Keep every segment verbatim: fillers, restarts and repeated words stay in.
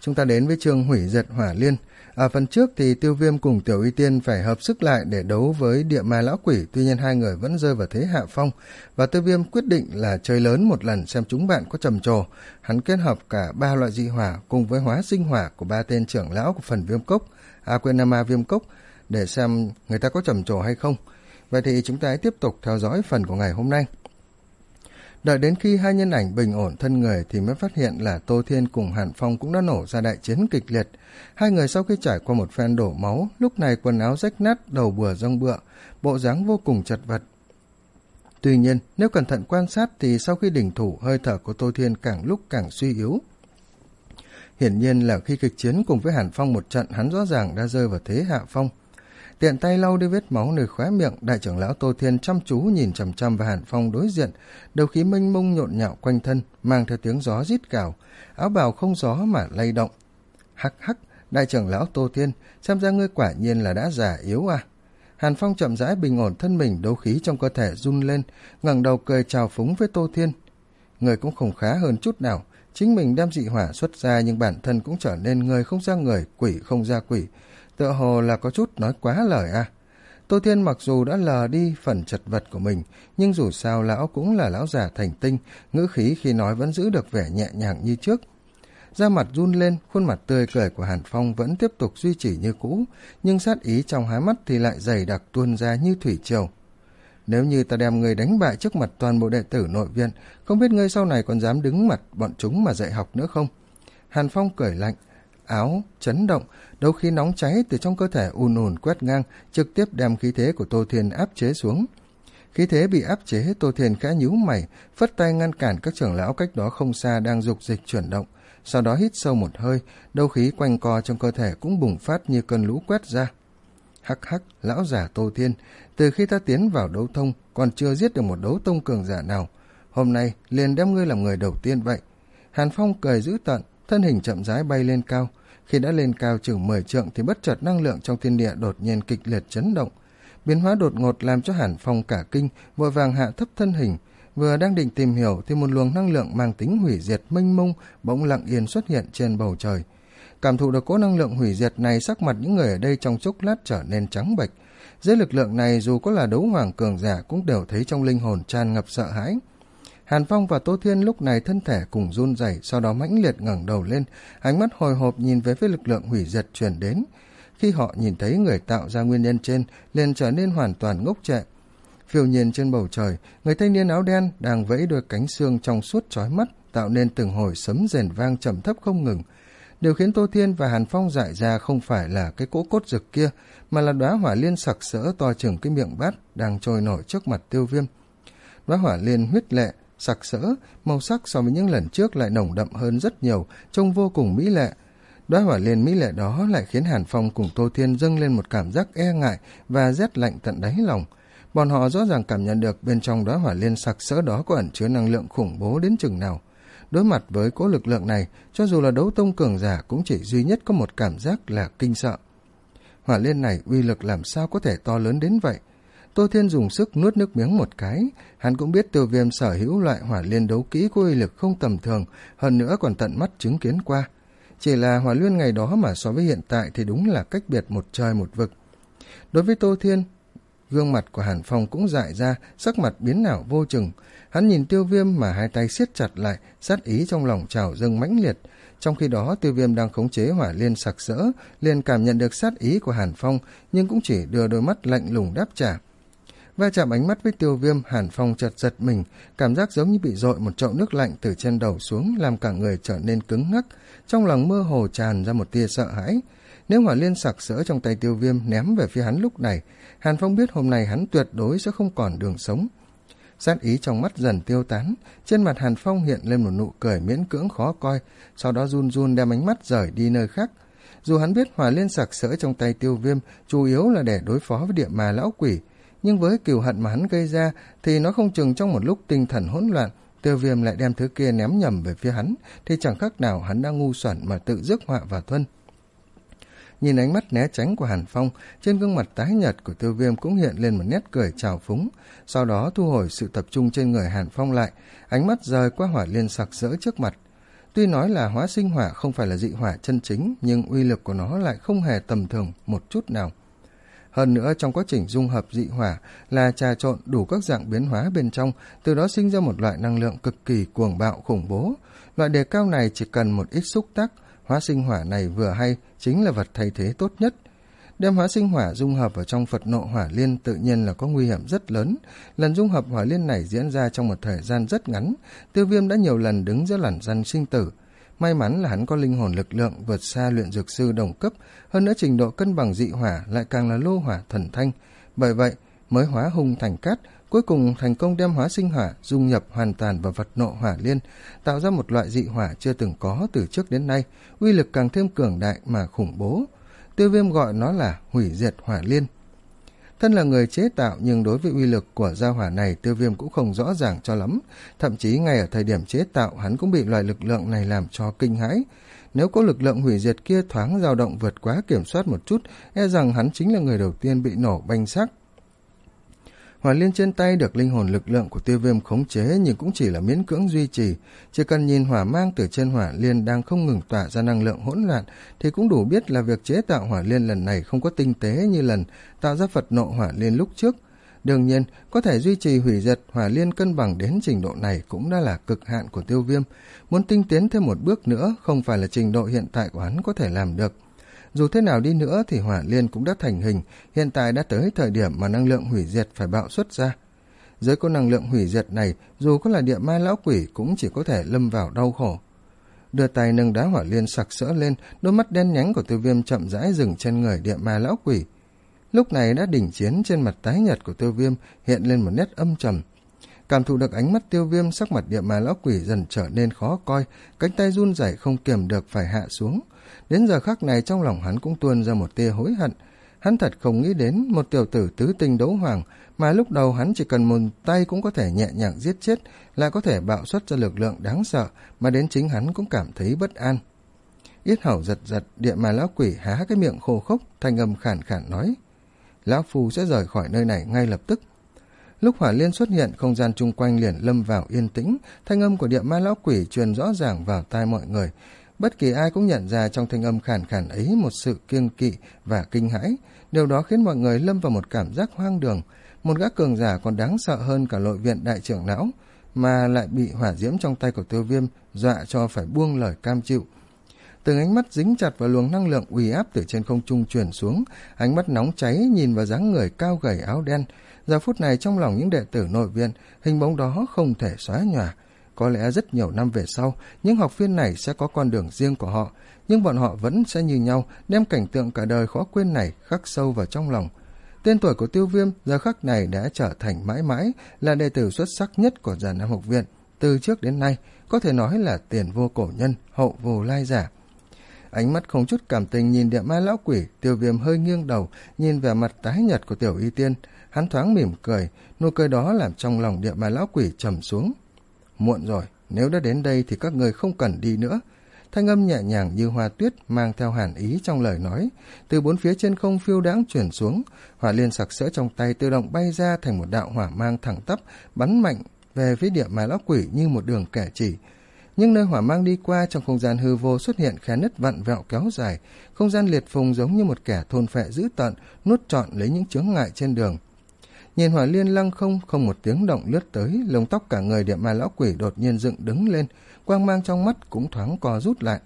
Chúng ta đến với chương hủy diệt hỏa liên. Ở phần trước thì Tiêu Viêm cùng Tiểu Y Tiên phải hợp sức lại để đấu với địa ma lão quỷ, tuy nhiên hai người vẫn rơi vào thế hạ phong, và Tiêu Viêm quyết định là chơi lớn một lần xem chúng bạn có trầm trồ. Hắn kết hợp cả ba loại dị hỏa cùng với hóa sinh hỏa của ba tên trưởng lão của phần viêm cốc, à quên là ma viêm cốc, để xem người ta có trầm trồ hay không. Vậy thì chúng ta hãy tiếp tục theo dõi phần của ngày hôm nay. Đợi đến khi hai nhân ảnh bình ổn thân người thì mới phát hiện là Tô Thiên cùng Hàn Phong cũng đã nổ ra đại chiến kịch liệt. Hai người sau khi trải qua một phen đổ máu, lúc này quần áo rách nát, đầu bùa rong bựa, bộ dáng vô cùng chật vật. Tuy nhiên, nếu cẩn thận quan sát thì sau khi đỉnh thủ, hơi thở của Tô Thiên càng lúc càng suy yếu. Hiển nhiên là khi kịch chiến cùng với Hàn Phong một trận, hắn rõ ràng đã rơi vào thế hạ phong. Tiện tay lau đi vết máu nơi khóe miệng, đại trưởng lão Tô Thiên chăm chú nhìn chằm chằm vào Hàn Phong đối diện, đầu khí mênh mông nhộn nhạo quanh thân, mang theo tiếng gió rít gào, áo bào không gió mà lay động. Hắc hắc, đại trưởng lão Tô Thiên, xem ra ngươi quả nhiên là đã già yếu à. Hàn Phong chậm rãi bình ổn thân mình, đấu khí trong cơ thể run lên, ngẩng đầu cười chào phúng với Tô Thiên. Người cũng không khá hơn chút nào, chính mình đem dị hỏa xuất ra nhưng bản thân cũng trở nên người không ra người, quỷ không ra quỷ. Tựa hồ là có chút nói quá lời à. Tô Thiên mặc dù đã lờ đi phần chật vật của mình, nhưng dù sao lão cũng là lão già thành tinh, ngữ khí khi nói vẫn giữ được vẻ nhẹ nhàng như trước. Da mặt run lên, khuôn mặt tươi cười của Hàn Phong vẫn tiếp tục duy trì như cũ, nhưng sát ý trong hai mắt thì lại dày đặc tuôn ra như thủy triều. Nếu như ta đem ngươi đánh bại trước mặt toàn bộ đệ tử nội viện, không biết ngươi sau này còn dám đứng mặt bọn chúng mà dạy học nữa không? Hàn Phong cười lạnh, áo chấn động, đấu khí nóng cháy từ trong cơ thể ùn ùn quét ngang, trực tiếp đem khí thế của Tô Thiên áp chế xuống. Khí thế bị áp chế, Tô Thiên khẽ nhíu mày, phất tay ngăn cản các trưởng lão cách đó không xa đang dục dịch chuyển động, sau đó hít sâu một hơi, đấu khí quanh co trong cơ thể cũng bùng phát như cơn lũ quét ra. Hắc hắc, lão giả Tô Thiên, từ khi ta tiến vào đấu thông còn chưa giết được một đấu tông cường giả nào, hôm nay liền đem ngươi làm người đầu tiên vậy. Hàn Phong cười dữ tợn, thân hình chậm rãi bay lên cao. Khi đã lên cao chừng mười trượng thì bất chợt năng lượng trong thiên địa đột nhiên kịch liệt chấn động, biến hóa đột ngột làm cho Hàn Phong cả kinh, vội vàng hạ thấp thân hình. Vừa đang định tìm hiểu thì một luồng năng lượng mang tính hủy diệt mênh mông bỗng lặng yên xuất hiện trên bầu trời. Cảm thụ được cỗ năng lượng hủy diệt này, sắc mặt những người ở đây trong chốc lát trở nên trắng bệch. Dưới lực lượng này, dù có là đấu hoàng cường giả cũng đều thấy trong linh hồn tràn ngập sợ hãi. Hàn Phong và Tô Thiên lúc này thân thể cùng run rẩy, sau đó mãnh liệt ngẩng đầu lên, ánh mắt hồi hộp nhìn về phía lực lượng hủy diệt truyền đến. Khi họ nhìn thấy người tạo ra nguyên nhân trên, liền trở nên hoàn toàn ngốc trệ. Phiêu nhiên trên bầu trời, người thanh niên áo đen đang vẫy đôi cánh xương trong suốt chói mắt, tạo nên từng hồi sấm rền vang trầm thấp không ngừng. Điều khiến Tô Thiên và Hàn Phong dại ra không phải là cái cỗ cốt rực kia, mà là đóa hỏa liên sặc sỡ to chừng cái miệng bát đang trôi nổi trước mặt Tiêu Viêm. Đóa hỏa liên huyết lệ, sặc sỡ, màu sắc so với những lần trước lại nồng đậm hơn rất nhiều, trông vô cùng mỹ lệ. Đóa hỏa liên mỹ lệ đó lại khiến Hàn Phong cùng Tô Thiên dâng lên một cảm giác e ngại và rét lạnh tận đáy lòng. Bọn họ rõ ràng cảm nhận được bên trong đóa hỏa liên sặc sỡ đó có ẩn chứa năng lượng khủng bố đến chừng nào. Đối mặt với cỗ lực lượng này, cho dù là đấu tông cường giả cũng chỉ duy nhất có một cảm giác là kinh sợ. Hỏa liên này uy lực làm sao có thể to lớn đến vậy? Tô Thiên dùng sức nuốt nước miếng một cái, hắn cũng biết Tiêu Viêm sở hữu loại hỏa liên đấu kỹ có uy lực không tầm thường, hơn nữa còn tận mắt chứng kiến qua. Chỉ là hỏa liên ngày đó mà so với hiện tại thì đúng là cách biệt một trời một vực. Đối với Tô Thiên, gương mặt của Hàn Phong cũng dại ra, sắc mặt biến ảo vô chừng. Hắn nhìn Tiêu Viêm mà hai tay siết chặt lại, sát ý trong lòng trào dâng mãnh liệt. Trong khi đó, Tiêu Viêm đang khống chế hỏa liên sặc sỡ, liền cảm nhận được sát ý của Hàn Phong, nhưng cũng chỉ đưa đôi mắt lạnh lùng đáp trả. Va chạm ánh mắt với Tiêu Viêm, Hàn Phong chợt giật mình, cảm giác giống như bị dội một chậu nước lạnh từ trên đầu xuống, làm cả người trở nên cứng ngắc, trong lòng mơ hồ tràn ra một tia sợ hãi. Nếu hỏa liên sặc sỡ trong tay Tiêu Viêm ném về phía hắn lúc này, Hàn Phong biết hôm nay hắn tuyệt đối sẽ không còn đường sống. Sát ý trong mắt dần tiêu tán, trên mặt Hàn Phong hiện lên một nụ cười miễn cưỡng khó coi, sau đó run run đem ánh mắt rời đi nơi khác. Dù hắn biết hỏa liên sặc sỡ trong tay Tiêu Viêm chủ yếu là để đối phó với địa ma lão quỷ, nhưng với cừu hận mà hắn gây ra thì nó không chừng trong một lúc tinh thần hỗn loạn, Tiêu Viêm lại đem thứ kia ném nhầm về phía hắn, thì chẳng khác nào hắn đang ngu xuẩn mà tự rước họa vào thân. Nhìn ánh mắt né tránh của Hàn Phong, trên gương mặt tái nhợt của Tiêu Viêm cũng hiện lên một nét cười trào phúng, sau đó thu hồi sự tập trung trên người Hàn Phong lại, ánh mắt rời qua hỏa liên sặc sỡ trước mặt. Tuy nói là hóa sinh hỏa không phải là dị hỏa chân chính, nhưng uy lực của nó lại không hề tầm thường một chút nào. Hơn nữa, trong quá trình dung hợp dị hỏa là trà trộn đủ các dạng biến hóa bên trong, từ đó sinh ra một loại năng lượng cực kỳ cuồng bạo khủng bố. Loại đề cao này chỉ cần một ít xúc tác, hóa sinh hỏa này vừa hay chính là vật thay thế tốt nhất. Đem hóa sinh hỏa dung hợp vào trong Phật nộ hỏa liên tự nhiên là có nguy hiểm rất lớn. Lần dung hợp hỏa liên này diễn ra trong một thời gian rất ngắn, Tiêu Viêm đã nhiều lần đứng giữa lằn ranh sinh tử. May mắn là hắn có linh hồn lực lượng vượt xa luyện dược sư đồng cấp, hơn nữa trình độ cân bằng dị hỏa lại càng là lô hỏa thần thanh. Bởi vậy mới hóa hung thành cát, cuối cùng thành công đem hóa sinh hỏa dung nhập hoàn toàn vào Phật nộ hỏa liên, tạo ra một loại dị hỏa chưa từng có từ trước đến nay, uy lực càng thêm cường đại mà khủng bố. Tiêu Viêm gọi nó là hủy diệt hỏa liên. Thân là người chế tạo, nhưng đối với uy lực của gia hỏa này Tiêu Viêm cũng không rõ ràng cho lắm. Thậm chí ngay ở thời điểm chế tạo, hắn cũng bị loại lực lượng này làm cho kinh hãi. Nếu có lực lượng hủy diệt kia thoáng dao động vượt quá kiểm soát một chút, e rằng hắn chính là người đầu tiên bị nổ banh xác. Hỏa liên trên tay được linh hồn lực lượng của Tiêu Viêm khống chế, nhưng cũng chỉ là miễn cưỡng duy trì. Chỉ cần nhìn hỏa mang từ trên hỏa liên đang không ngừng tỏa ra năng lượng hỗn loạn thì cũng đủ biết là việc chế tạo hỏa liên lần này không có tinh tế như lần tạo ra Phật nộ hỏa liên lúc trước. Đương nhiên, có thể duy trì hủy diệt hỏa liên cân bằng đến trình độ này cũng đã là cực hạn của Tiêu Viêm. Muốn tinh tiến thêm một bước nữa không phải là trình độ hiện tại của hắn có thể làm được. Dù thế nào đi nữa thì hỏa liên cũng đã thành hình, hiện tại đã tới thời điểm mà năng lượng hủy diệt phải bạo xuất ra. Dưới có năng lượng hủy diệt này, dù có là địa ma lão quỷ cũng chỉ có thể lâm vào đau khổ. Đưa tay nâng đá hỏa liên sặc sỡ lên, đôi mắt đen nhánh của Tiêu Viêm chậm rãi dừng trên người địa ma lão quỷ. Lúc này đã đỉnh chiến, trên mặt tái nhợt của Tiêu Viêm hiện lên một nét âm trầm. Cảm thụ được ánh mắt Tiêu Viêm, sắc mặt địa ma lão quỷ dần trở nên khó coi, cánh tay run rẩy không kiềm được phải hạ xuống. Đến giờ khắc này trong lòng hắn cũng tuôn ra một tia hối hận. Hắn thật không nghĩ đến một tiểu tử tứ tinh đấu hoàng mà lúc đầu hắn chỉ cần một tay cũng có thể nhẹ nhàng giết chết, lại có thể bạo xuất ra lực lượng đáng sợ mà đến chính hắn cũng cảm thấy bất an. Yết hầu giật giật, địa ma lão quỷ há cái miệng khô khốc, thanh âm khản khản nói: "Lão phu sẽ rời khỏi nơi này ngay lập tức." Lúc hỏa liên xuất hiện, không gian chung quanh liền lâm vào yên tĩnh, thanh âm của địa ma lão quỷ truyền rõ ràng vào tai mọi người. Bất kỳ ai cũng nhận ra trong thanh âm khàn khàn ấy một sự kiêng kỵ và kinh hãi, điều đó khiến mọi người lâm vào một cảm giác hoang đường. Một gã cường giả còn đáng sợ hơn cả nội viện đại trưởng lão, mà lại bị hỏa diễm trong tay của Tiêu Viêm dọa cho phải buông lời cam chịu. Từng ánh mắt dính chặt vào luồng năng lượng uy áp từ trên không trung truyền xuống, ánh mắt nóng cháy nhìn vào dáng người cao gầy áo đen. Giờ phút này trong lòng những đệ tử nội viện, hình bóng đó không thể xóa nhòa. Có lẽ rất nhiều năm về sau, những học viên này sẽ có con đường riêng của họ, nhưng bọn họ vẫn sẽ như nhau, đem cảnh tượng cả đời khó quên này khắc sâu vào trong lòng. Tên tuổi của Tiêu Viêm giờ khắc này đã trở thành mãi mãi là đệ tử xuất sắc nhất của Già Nam học viện. Từ trước đến nay, có thể nói là tiền vô cổ nhân, hậu vô lai giả. Ánh mắt không chút cảm tình nhìn địa ma lão quỷ, Tiêu Viêm hơi nghiêng đầu, nhìn vẻ mặt tái nhợt của Tiểu Y Tiên. Hắn thoáng mỉm cười, nụ cười đó làm trong lòng địa ma lão quỷ trầm xuống. Muộn rồi, nếu đã đến đây thì các người không cần đi nữa. Thanh âm nhẹ nhàng như hoa tuyết mang theo hàn ý trong lời nói, từ bốn phía trên không phiêu đãng chuyển xuống. Hỏa liên sặc sỡ trong tay tự động bay ra thành một đạo hỏa mang thẳng tắp, bắn mạnh về phía địa ma lão quỷ như một đường kẻ chỉ. Nhưng nơi hỏa mang đi qua, trong không gian hư vô xuất hiện khe nứt vặn vẹo kéo dài, không gian liệt phùng giống như một kẻ thôn phệ dữ tợn, nuốt trọn lấy những chướng ngại trên đường. Nhìn hỏa liên lăng không, không một tiếng động lướt tới, lông tóc cả người địa ma lão quỷ đột nhiên dựng đứng lên, quang mang trong mắt cũng thoáng co rút lại.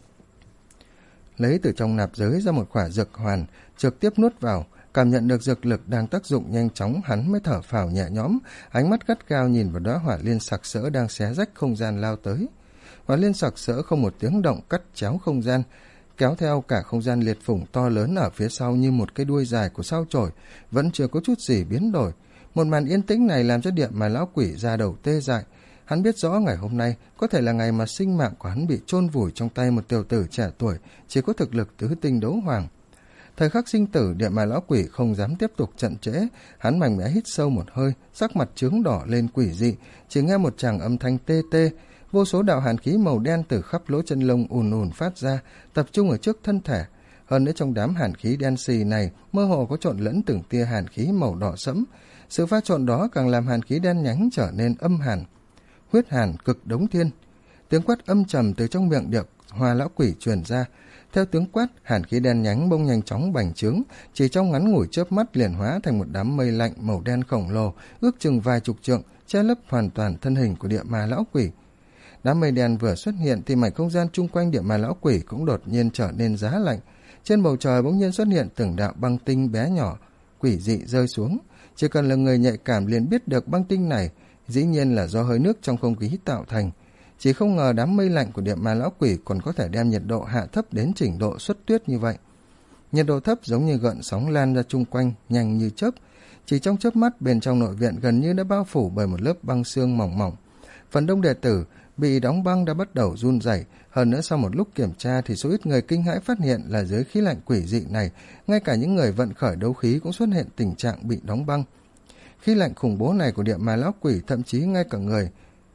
Lấy từ trong nạp giới ra một quả dược hoàn, trực tiếp nuốt vào, cảm nhận được dược lực đang tác dụng nhanh chóng, hắn mới thở phào nhẹ nhõm, ánh mắt gắt gao nhìn vào đóa hỏa liên sặc sỡ đang xé rách không gian lao tới. Hỏa liên sặc sỡ không một tiếng động cắt chéo không gian, kéo theo cả không gian liệt phủng to lớn ở phía sau như một cái đuôi dài của sao chổi, vẫn chưa có chút gì biến đổi. Một màn yên tĩnh này làm cho địa ma lão quỷ ra đầu tê dại. Hắn biết rõ ngày hôm nay có thể là ngày mà sinh mạng của hắn bị chôn vùi trong tay một tiểu tử trẻ tuổi, chỉ có thực lực tứ tinh đấu hoàng. Thời khắc sinh tử, địa ma lão quỷ không dám tiếp tục chậm trễ, hắn mạnh mẽ hít sâu một hơi, sắc mặt chướng đỏ lên quỷ dị, chỉ nghe một tràng âm thanh tê tê. Vô số đạo hàn khí màu đen từ khắp lỗ chân lông ùn ùn phát ra, tập trung ở trước thân thể. Hơn nữa trong đám hàn khí đen xì này, mơ hồ có trộn lẫn từng tia hàn khí màu đỏ sẫm. Sự pha trộn đó càng làm hàn khí đen nhánh trở nên âm hàn. Huyết hàn cực đống thiên. Tiếng quát âm trầm từ trong miệng Địa Hoa lão quỷ truyền ra. Theo tiếng quát, hàn khí đen nhánh bỗng nhanh chóng bành trướng, chỉ trong ngắn ngủi chớp mắt liền hóa thành một đám mây lạnh màu đen khổng lồ, ước chừng vài chục trượng, che lấp hoàn toàn thân hình của Địa Ma lão quỷ. Đám mây đen vừa xuất hiện thì mảnh không gian chung quanh Địa Ma lão quỷ cũng đột nhiên trở nên giá lạnh. Trên bầu trời bỗng nhiên xuất hiện từng đạo băng tinh bé nhỏ, quỷ dị rơi xuống. Chỉ cần là người nhạy cảm liền biết được băng tinh này dĩ nhiên là do hơi nước trong không khí tạo thành. Chỉ không ngờ đám mây lạnh của Địa Ma lão quỷ còn có thể đem nhiệt độ hạ thấp đến trình độ xuất tuyết như vậy. Nhiệt độ thấp giống như gợn sóng lan ra chung quanh, nhanh như chớp. Chỉ trong chớp mắt, bên trong nội viện gần như đã bao phủ bởi một lớp băng sương mỏng mỏng. Phần đông đệ tử bị đóng băng đã bắt đầu run rẩy. Hơn nữa sau một lúc kiểm tra thì số ít người kinh hãi phát hiện là dưới khí lạnh quỷ dị này, ngay cả những người vận khởi đấu khí cũng xuất hiện tình trạng bị đóng băng. Khí lạnh khủng bố này của Địa Ma lão quỷ thậm chí ngay cả người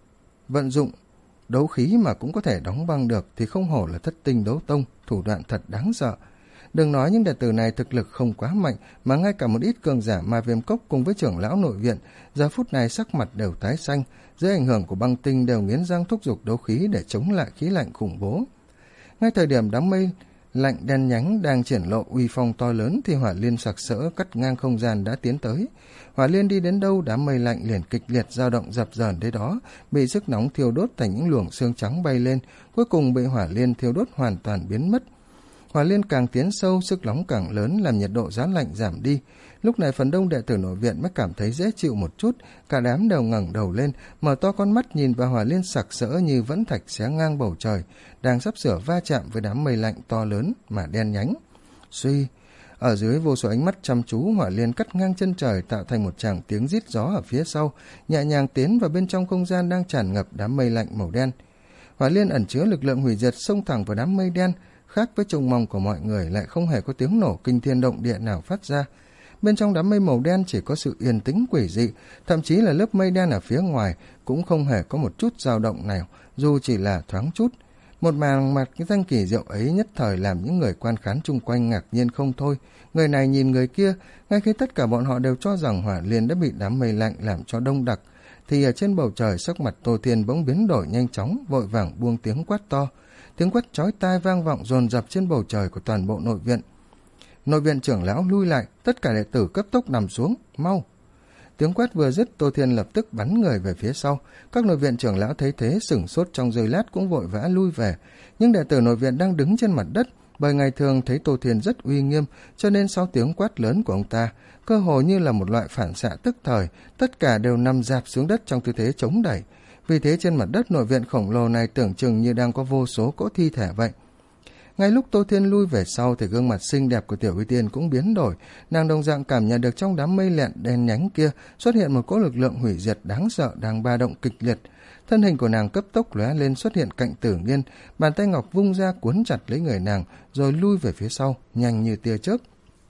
vận dụng đấu khí mà cũng có thể đóng băng được thì không hổ là thất tinh đấu tông, thủ đoạn thật đáng sợ. Đừng nói những đệ tử này thực lực không quá mạnh, mà ngay cả một ít cường giả Ma Viêm Cốc cùng với trưởng lão nội viện giờ phút này sắc mặt đều tái xanh, dưới ảnh hưởng của băng tinh đều nghiến răng thúc giục đấu khí để chống lại khí lạnh khủng bố. Ngay thời điểm đám mây lạnh đen nhánh đang triển lộ uy phong to lớn thì hỏa liên sặc sỡ cắt ngang không gian đã tiến tới. Hỏa liên đi đến đâu, đám mây lạnh liền kịch liệt dao động dập dờn đến đó, bị sức nóng thiêu đốt thành những luồng xương trắng bay lên, cuối cùng bị hỏa liên thiêu đốt hoàn toàn biến mất. Hỏa liên càng tiến sâu, sức nóng càng lớn, làm nhiệt độ giá lạnh giảm đi. Lúc này phần đông đệ tử nội viện mới cảm thấy dễ chịu một chút, cả đám đều ngẩng đầu lên, mở to con mắt nhìn vào hỏa liên sặc sỡ như vẫn thạch xé ngang bầu trời, đang sắp sửa va chạm với đám mây lạnh to lớn mà đen nhánh. Suy, ở dưới vô số ánh mắt chăm chú, hỏa liên cắt ngang chân trời tạo thành một tràng tiếng rít gió ở phía sau, nhẹ nhàng tiến vào bên trong không gian đang tràn ngập đám mây lạnh màu đen. Hỏa liên ẩn chứa lực lượng hủy diệt xông thẳng vào đám mây đen, khác với trông mong của mọi người lại không hề có tiếng nổ kinh thiên động địa nào phát ra. Bên trong đám mây màu đen chỉ có sự yên tĩnh quỷ dị, thậm chí là lớp mây đen ở phía ngoài cũng không hề có một chút dao động nào, dù chỉ là thoáng chút. Một màn mặt cái danh kỳ diệu ấy nhất thời làm những người quan khán chung quanh ngạc nhiên không thôi. Người này nhìn người kia, ngay khi tất cả bọn họ đều cho rằng hỏa liên đã bị đám mây lạnh làm cho đông đặc, thì ở trên bầu trời sắc mặt Tô Thiên bỗng biến đổi nhanh chóng, vội vàng buông tiếng quát to. Tiếng quát chói tai vang vọng dồn dập trên bầu trời của toàn bộ nội viện. Nội viện trưởng lão lui lại, tất cả đệ tử cấp tốc nằm xuống, mau. Tiếng quát vừa dứt, Tô Thiên lập tức bắn người về phía sau. Các nội viện trưởng lão thấy thế sửng sốt trong giây lát cũng vội vã lui về. Nhưng đệ tử nội viện đang đứng trên mặt đất, bởi ngày thường thấy Tô Thiên rất uy nghiêm, cho nên sau tiếng quát lớn của ông ta, cơ hồ như là một loại phản xạ tức thời, tất cả đều nằm rạp xuống đất trong tư thế chống đẩy. Vì thế trên mặt đất nội viện khổng lồ này tưởng chừng như đang có vô số cỗ thi thể vậy. Ngay lúc Tô Thiên lui về sau thì gương mặt xinh đẹp của Tiểu Uy Tiên cũng biến đổi, nàng đồng dạng cảm nhận được trong đám mây lẹn đen nhánh kia xuất hiện một cỗ lực lượng hủy diệt đáng sợ đang ba động kịch liệt. Thân hình của nàng cấp tốc lóe lên xuất hiện cạnh Tử Nghiên, bàn tay ngọc vung ra cuốn chặt lấy người nàng rồi lui về phía sau, nhanh như tia chớp.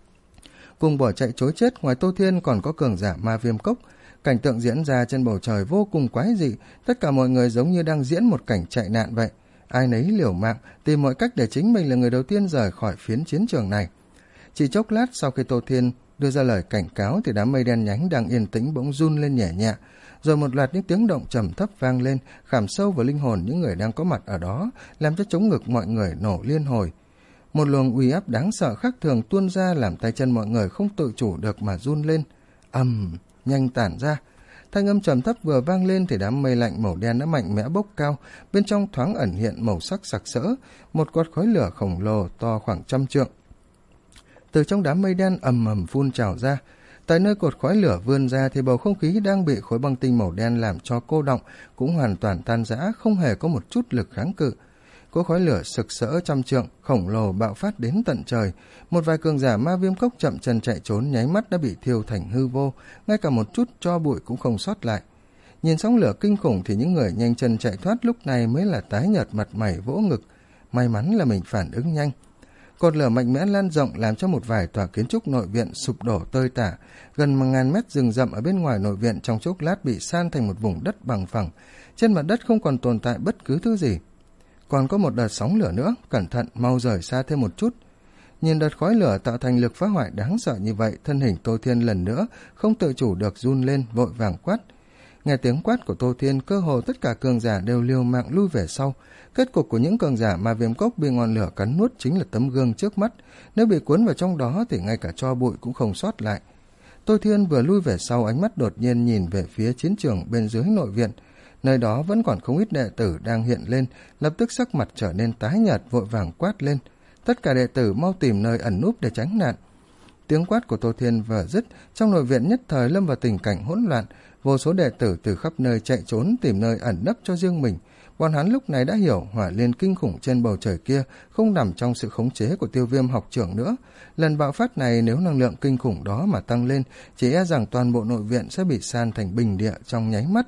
Cùng bỏ chạy trối chết, ngoài Tô Thiên còn có cường giả Ma Viêm Cốc. Cảnh tượng diễn ra trên bầu trời vô cùng quái dị, tất cả mọi người giống như đang diễn một cảnh chạy nạn vậy. Ai nấy liều mạng, tìm mọi cách để chính mình là người đầu tiên rời khỏi phiến chiến trường này. Chỉ chốc lát sau khi Tô Thiên đưa ra lời cảnh cáo thì đám mây đen nhánh đang yên tĩnh bỗng run lên nhẹ nhẹ, rồi một loạt những tiếng động trầm thấp vang lên, khảm sâu vào linh hồn những người đang có mặt ở đó, làm cho trống ngực mọi người nổ liên hồi. Một luồng uy áp đáng sợ khác thường tuôn ra làm tay chân mọi người không tự chủ được mà run lên. Ầm, nhanh tản ra. Thanh âm trầm thấp vừa vang lên thì đám mây lạnh màu đen đã mạnh mẽ bốc cao, bên trong thoáng ẩn hiện màu sắc sặc sỡ, một cột khói lửa khổng lồ to khoảng trăm trượng. Từ trong đám mây đen ầm ầm phun trào ra, tại nơi cột khói lửa vươn ra thì bầu không khí đang bị khối băng tinh màu đen làm cho cô đọng cũng hoàn toàn tan rã, không hề có một chút lực kháng cự. Cỗ khói lửa sực sỡ trăm trượng khổng lồ bạo phát đến tận trời, một vài cường giả Ma Viêm Cốc chậm chân chạy trốn nháy mắt đã bị thiêu thành hư vô, ngay cả một chút tro bụi cũng không sót lại. Nhìn sóng lửa kinh khủng thì những người nhanh chân chạy thoát lúc này mới là tái nhợt mặt mày vỗ ngực. May mắn là mình phản ứng nhanh. Cột lửa mạnh mẽ lan rộng làm cho một vài tòa kiến trúc nội viện sụp đổ tơi tả, gần một ngàn mét rừng rậm ở bên ngoài nội viện trong chốc lát bị san thành một vùng đất bằng phẳng, trên mặt đất không còn tồn tại bất cứ thứ gì. Còn có một đợt sóng lửa nữa, cẩn thận, mau rời xa thêm một chút. Nhìn đợt khói lửa tạo thành lực phá hoại đáng sợ như vậy, thân hình Tô Thiên lần nữa không tự chủ được run lên, vội vàng quát. Nghe tiếng quát của Tô Thiên, cơ hồ tất cả cường giả đều liều mạng lui về sau. Kết cục của những cường giả mà Viêm Cốc bị ngọn lửa cắn nuốt chính là tấm gương trước mắt. Nếu bị cuốn vào trong đó thì ngay cả tro bụi cũng không sót lại. Tô Thiên vừa lui về sau, ánh mắt đột nhiên nhìn về phía chiến trường bên dưới nội viện. Nơi đó vẫn còn không ít đệ tử đang hiện lên, lập tức sắc mặt trở nên tái nhợt, vội vàng quát lên. Tất cả đệ tử mau tìm nơi ẩn núp để tránh nạn. Tiếng quát của Tô Thiên vừa dứt, trong nội viện nhất thời lâm vào tình cảnh hỗn loạn. Vô số đệ tử từ khắp nơi chạy trốn tìm nơi ẩn nấp cho riêng mình. Bọn hắn lúc này đã hiểu hỏa liên kinh khủng trên bầu trời kia không nằm trong sự khống chế của Tiêu Viêm học trưởng nữa. Lần bạo phát này nếu năng lượng kinh khủng đó mà tăng lên, chỉ e rằng toàn bộ nội viện sẽ bị san thành bình địa trong nháy mắt.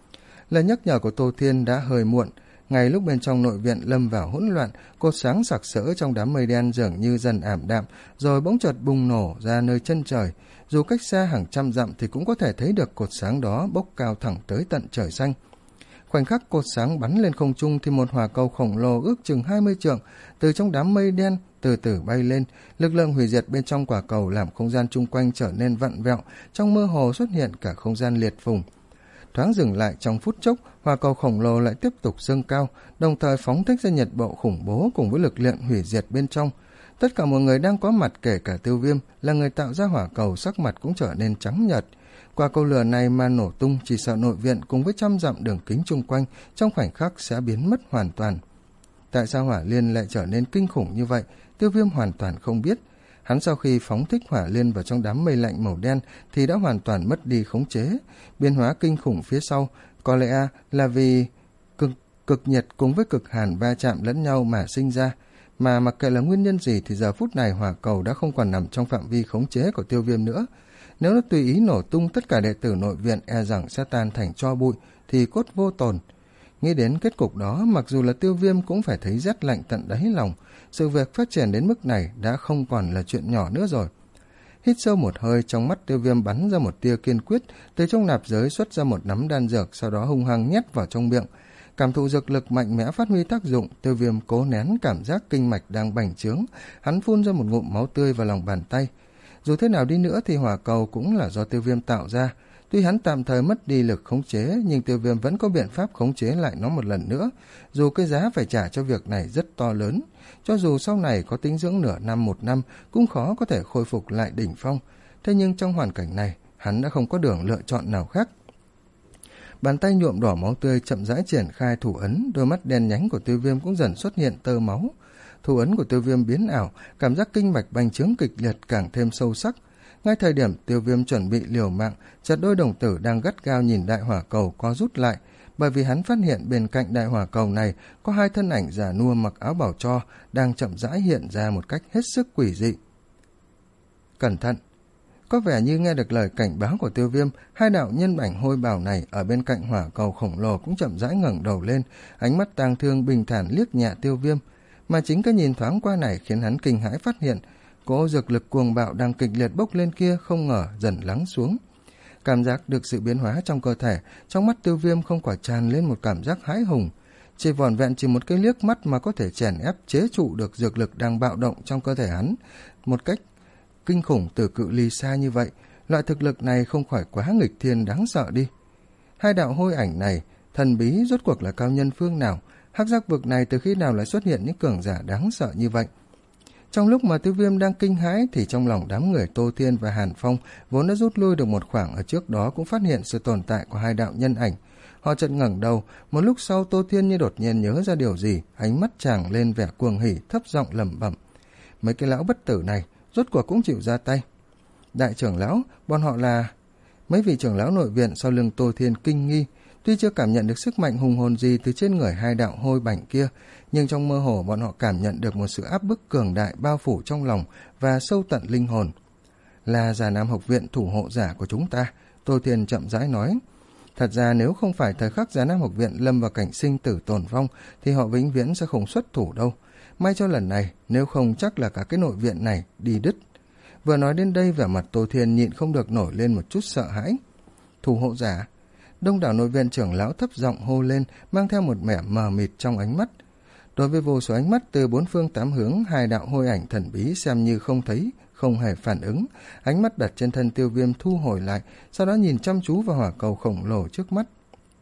Lời nhắc nhở của Tô Thiên đã hơi muộn. Ngay lúc bên trong nội viện lâm vào hỗn loạn, cột sáng sặc sỡ trong đám mây đen dường như dần ảm đạm, rồi bỗng chợt bùng nổ ra nơi chân trời. Dù cách xa hàng trăm dặm thì cũng có thể thấy được cột sáng đó bốc cao thẳng tới tận trời xanh. Khoảnh khắc cột sáng bắn lên không trung thì một hỏa cầu khổng lồ ước chừng hai mươi trượng từ trong đám mây đen từ từ bay lên. Lực lượng hủy diệt bên trong quả cầu làm không gian chung quanh trở nên vặn vẹo, trong mơ hồ xuất hiện cả không gian liệt phùng. Thoáng dừng lại trong phút chốc, hỏa cầu khổng lồ lại tiếp tục dâng cao, đồng thời phóng thích ra nhiệt độ khủng bố cùng với lực lượng hủy diệt bên trong. Tất cả mọi người đang có mặt, kể cả Tiêu Viêm là người tạo ra hỏa cầu, sắc mặt cũng trở nên trắng nhợt. Quả cầu lửa này mà nổ tung, chỉ sợ nội viện cùng với trăm dặm đường kính chung quanh trong khoảnh khắc sẽ biến mất hoàn toàn. Tại sao hỏa liên lại trở nên kinh khủng như vậy, Tiêu Viêm hoàn toàn không biết. Hắn sau khi phóng thích hỏa liên vào trong đám mây lạnh màu đen thì đã hoàn toàn mất đi khống chế. Biến hóa kinh khủng phía sau có lẽ là vì cực, cực nhiệt cùng với cực hàn va chạm lẫn nhau mà sinh ra. Mà mặc kệ là nguyên nhân gì thì giờ phút này hỏa cầu đã không còn nằm trong phạm vi khống chế của Tiêu Viêm nữa. Nếu nó tùy ý nổ tung, tất cả đệ tử nội viện e rằng sẽ tan thành tro bụi, thì cốt vô tồn. Nghĩ đến kết cục đó, mặc dù là Tiêu Viêm cũng phải thấy rét lạnh tận đáy lòng. Sự việc phát triển đến mức này đã không còn là chuyện nhỏ nữa rồi. Hít sâu một hơi, trong mắt Tiêu Viêm bắn ra một tia kiên quyết, từ trong nạp giới xuất ra một nắm đan dược, sau đó hung hăng nhét vào trong miệng. Cảm thụ dược lực mạnh mẽ phát huy tác dụng, Tiêu Viêm cố nén cảm giác kinh mạch đang bành trướng, hắn phun ra một ngụm máu tươi vào lòng bàn tay. Dù thế nào đi nữa thì hỏa cầu cũng là do Tiêu Viêm tạo ra. Tuy hắn tạm thời mất đi lực khống chế, nhưng Tiêu Viêm vẫn có biện pháp khống chế lại nó một lần nữa, dù cái giá phải trả cho việc này rất to lớn. Cho dù sau này có tính dưỡng nửa năm một năm, cũng khó có thể khôi phục lại đỉnh phong. Thế nhưng trong hoàn cảnh này, hắn đã không có đường lựa chọn nào khác. Bàn tay nhuộm đỏ máu tươi chậm rãi triển khai thủ ấn, đôi mắt đen nhánh của Tiêu Viêm cũng dần xuất hiện tơ máu. Thủ ấn của Tiêu Viêm biến ảo, cảm giác kinh mạch bành trướng kịch liệt càng thêm sâu sắc. Ngay thời điểm Tiêu Viêm chuẩn bị liều mạng, chợt đôi đồng tử đang gắt gao nhìn đại hỏa cầu co rút lại, bởi vì hắn phát hiện bên cạnh đại hỏa cầu này có hai thân ảnh già nua mặc áo bảo tro đang chậm rãi hiện ra một cách hết sức quỷ dị. Cẩn thận! Có vẻ như nghe được lời cảnh báo của Tiêu Viêm, hai đạo nhân ảnh hôi bào này ở bên cạnh hỏa cầu khổng lồ cũng chậm rãi ngẩng đầu lên, ánh mắt tang thương bình thản liếc nhẹ Tiêu Viêm. Mà chính cái nhìn thoáng qua này khiến hắn kinh hãi phát hiện, cỗ dược lực cuồng bạo đang kịch liệt bốc lên kia không ngờ dần lắng xuống. Cảm giác được sự biến hóa trong cơ thể, trong mắt Tiêu Viêm không khỏi tràn lên một cảm giác hãi hùng. Chỉ vỏn vẹn chỉ một cái liếc mắt mà có thể chèn ép chế trụ được dược lực đang bạo động trong cơ thể hắn một cách kinh khủng từ cự ly xa như vậy. Loại thực lực này không khỏi quá nghịch thiên đáng sợ đi. Hai đạo hôi ảnh này, thần bí rốt cuộc là cao nhân phương nào? Hắc giác vực này từ khi nào lại xuất hiện những cường giả đáng sợ như vậy? Trong lúc mà Tiêu Viêm đang kinh hãi thì trong lòng đám người Tô Thiên và Hàn Phong vốn đã rút lui được một khoảng ở trước đó cũng phát hiện sự tồn tại của hai đạo nhân ảnh. Họ chợt ngẩng đầu, một lúc sau Tô Thiên như đột nhiên nhớ ra điều gì, ánh mắt chàng lên vẻ cuồng hỉ, thấp giọng lẩm bẩm: mấy cái lão bất tử này rốt cuộc cũng chịu ra tay. Đại trưởng lão, bọn họ là... Mấy vị trưởng lão nội viện sau lưng Tô Thiên kinh nghi. Tuy chưa cảm nhận được sức mạnh hùng hồn gì từ trên người hai đạo hôi bảnh kia, nhưng trong mơ hồ bọn họ cảm nhận được một sự áp bức cường đại bao phủ trong lòng và sâu tận linh hồn. Là Già Nam học viện thủ hộ giả của chúng ta, Tô Thiên chậm rãi nói. Thật ra nếu không phải thời khắc Già Nam học viện lâm vào cảnh sinh tử tồn vong thì họ vĩnh viễn sẽ không xuất thủ đâu. May cho lần này, nếu không chắc là cả cái nội viện này đi đứt. Vừa nói đến đây, vẻ mặt Tô Thiên nhịn không được nổi lên một chút sợ hãi. Thủ hộ giả? Đông đảo nội viện trưởng lão thấp giọng hô lên, mang theo một vẻ mờ mịt trong ánh mắt. Đối với vô số ánh mắt từ bốn phương tám hướng, hai đạo hôi ảnh thần bí xem như không thấy, không hề phản ứng, ánh mắt đặt trên thân Tiêu Viêm thu hồi lại, sau đó nhìn chăm chú vào hỏa cầu khổng lồ trước mắt.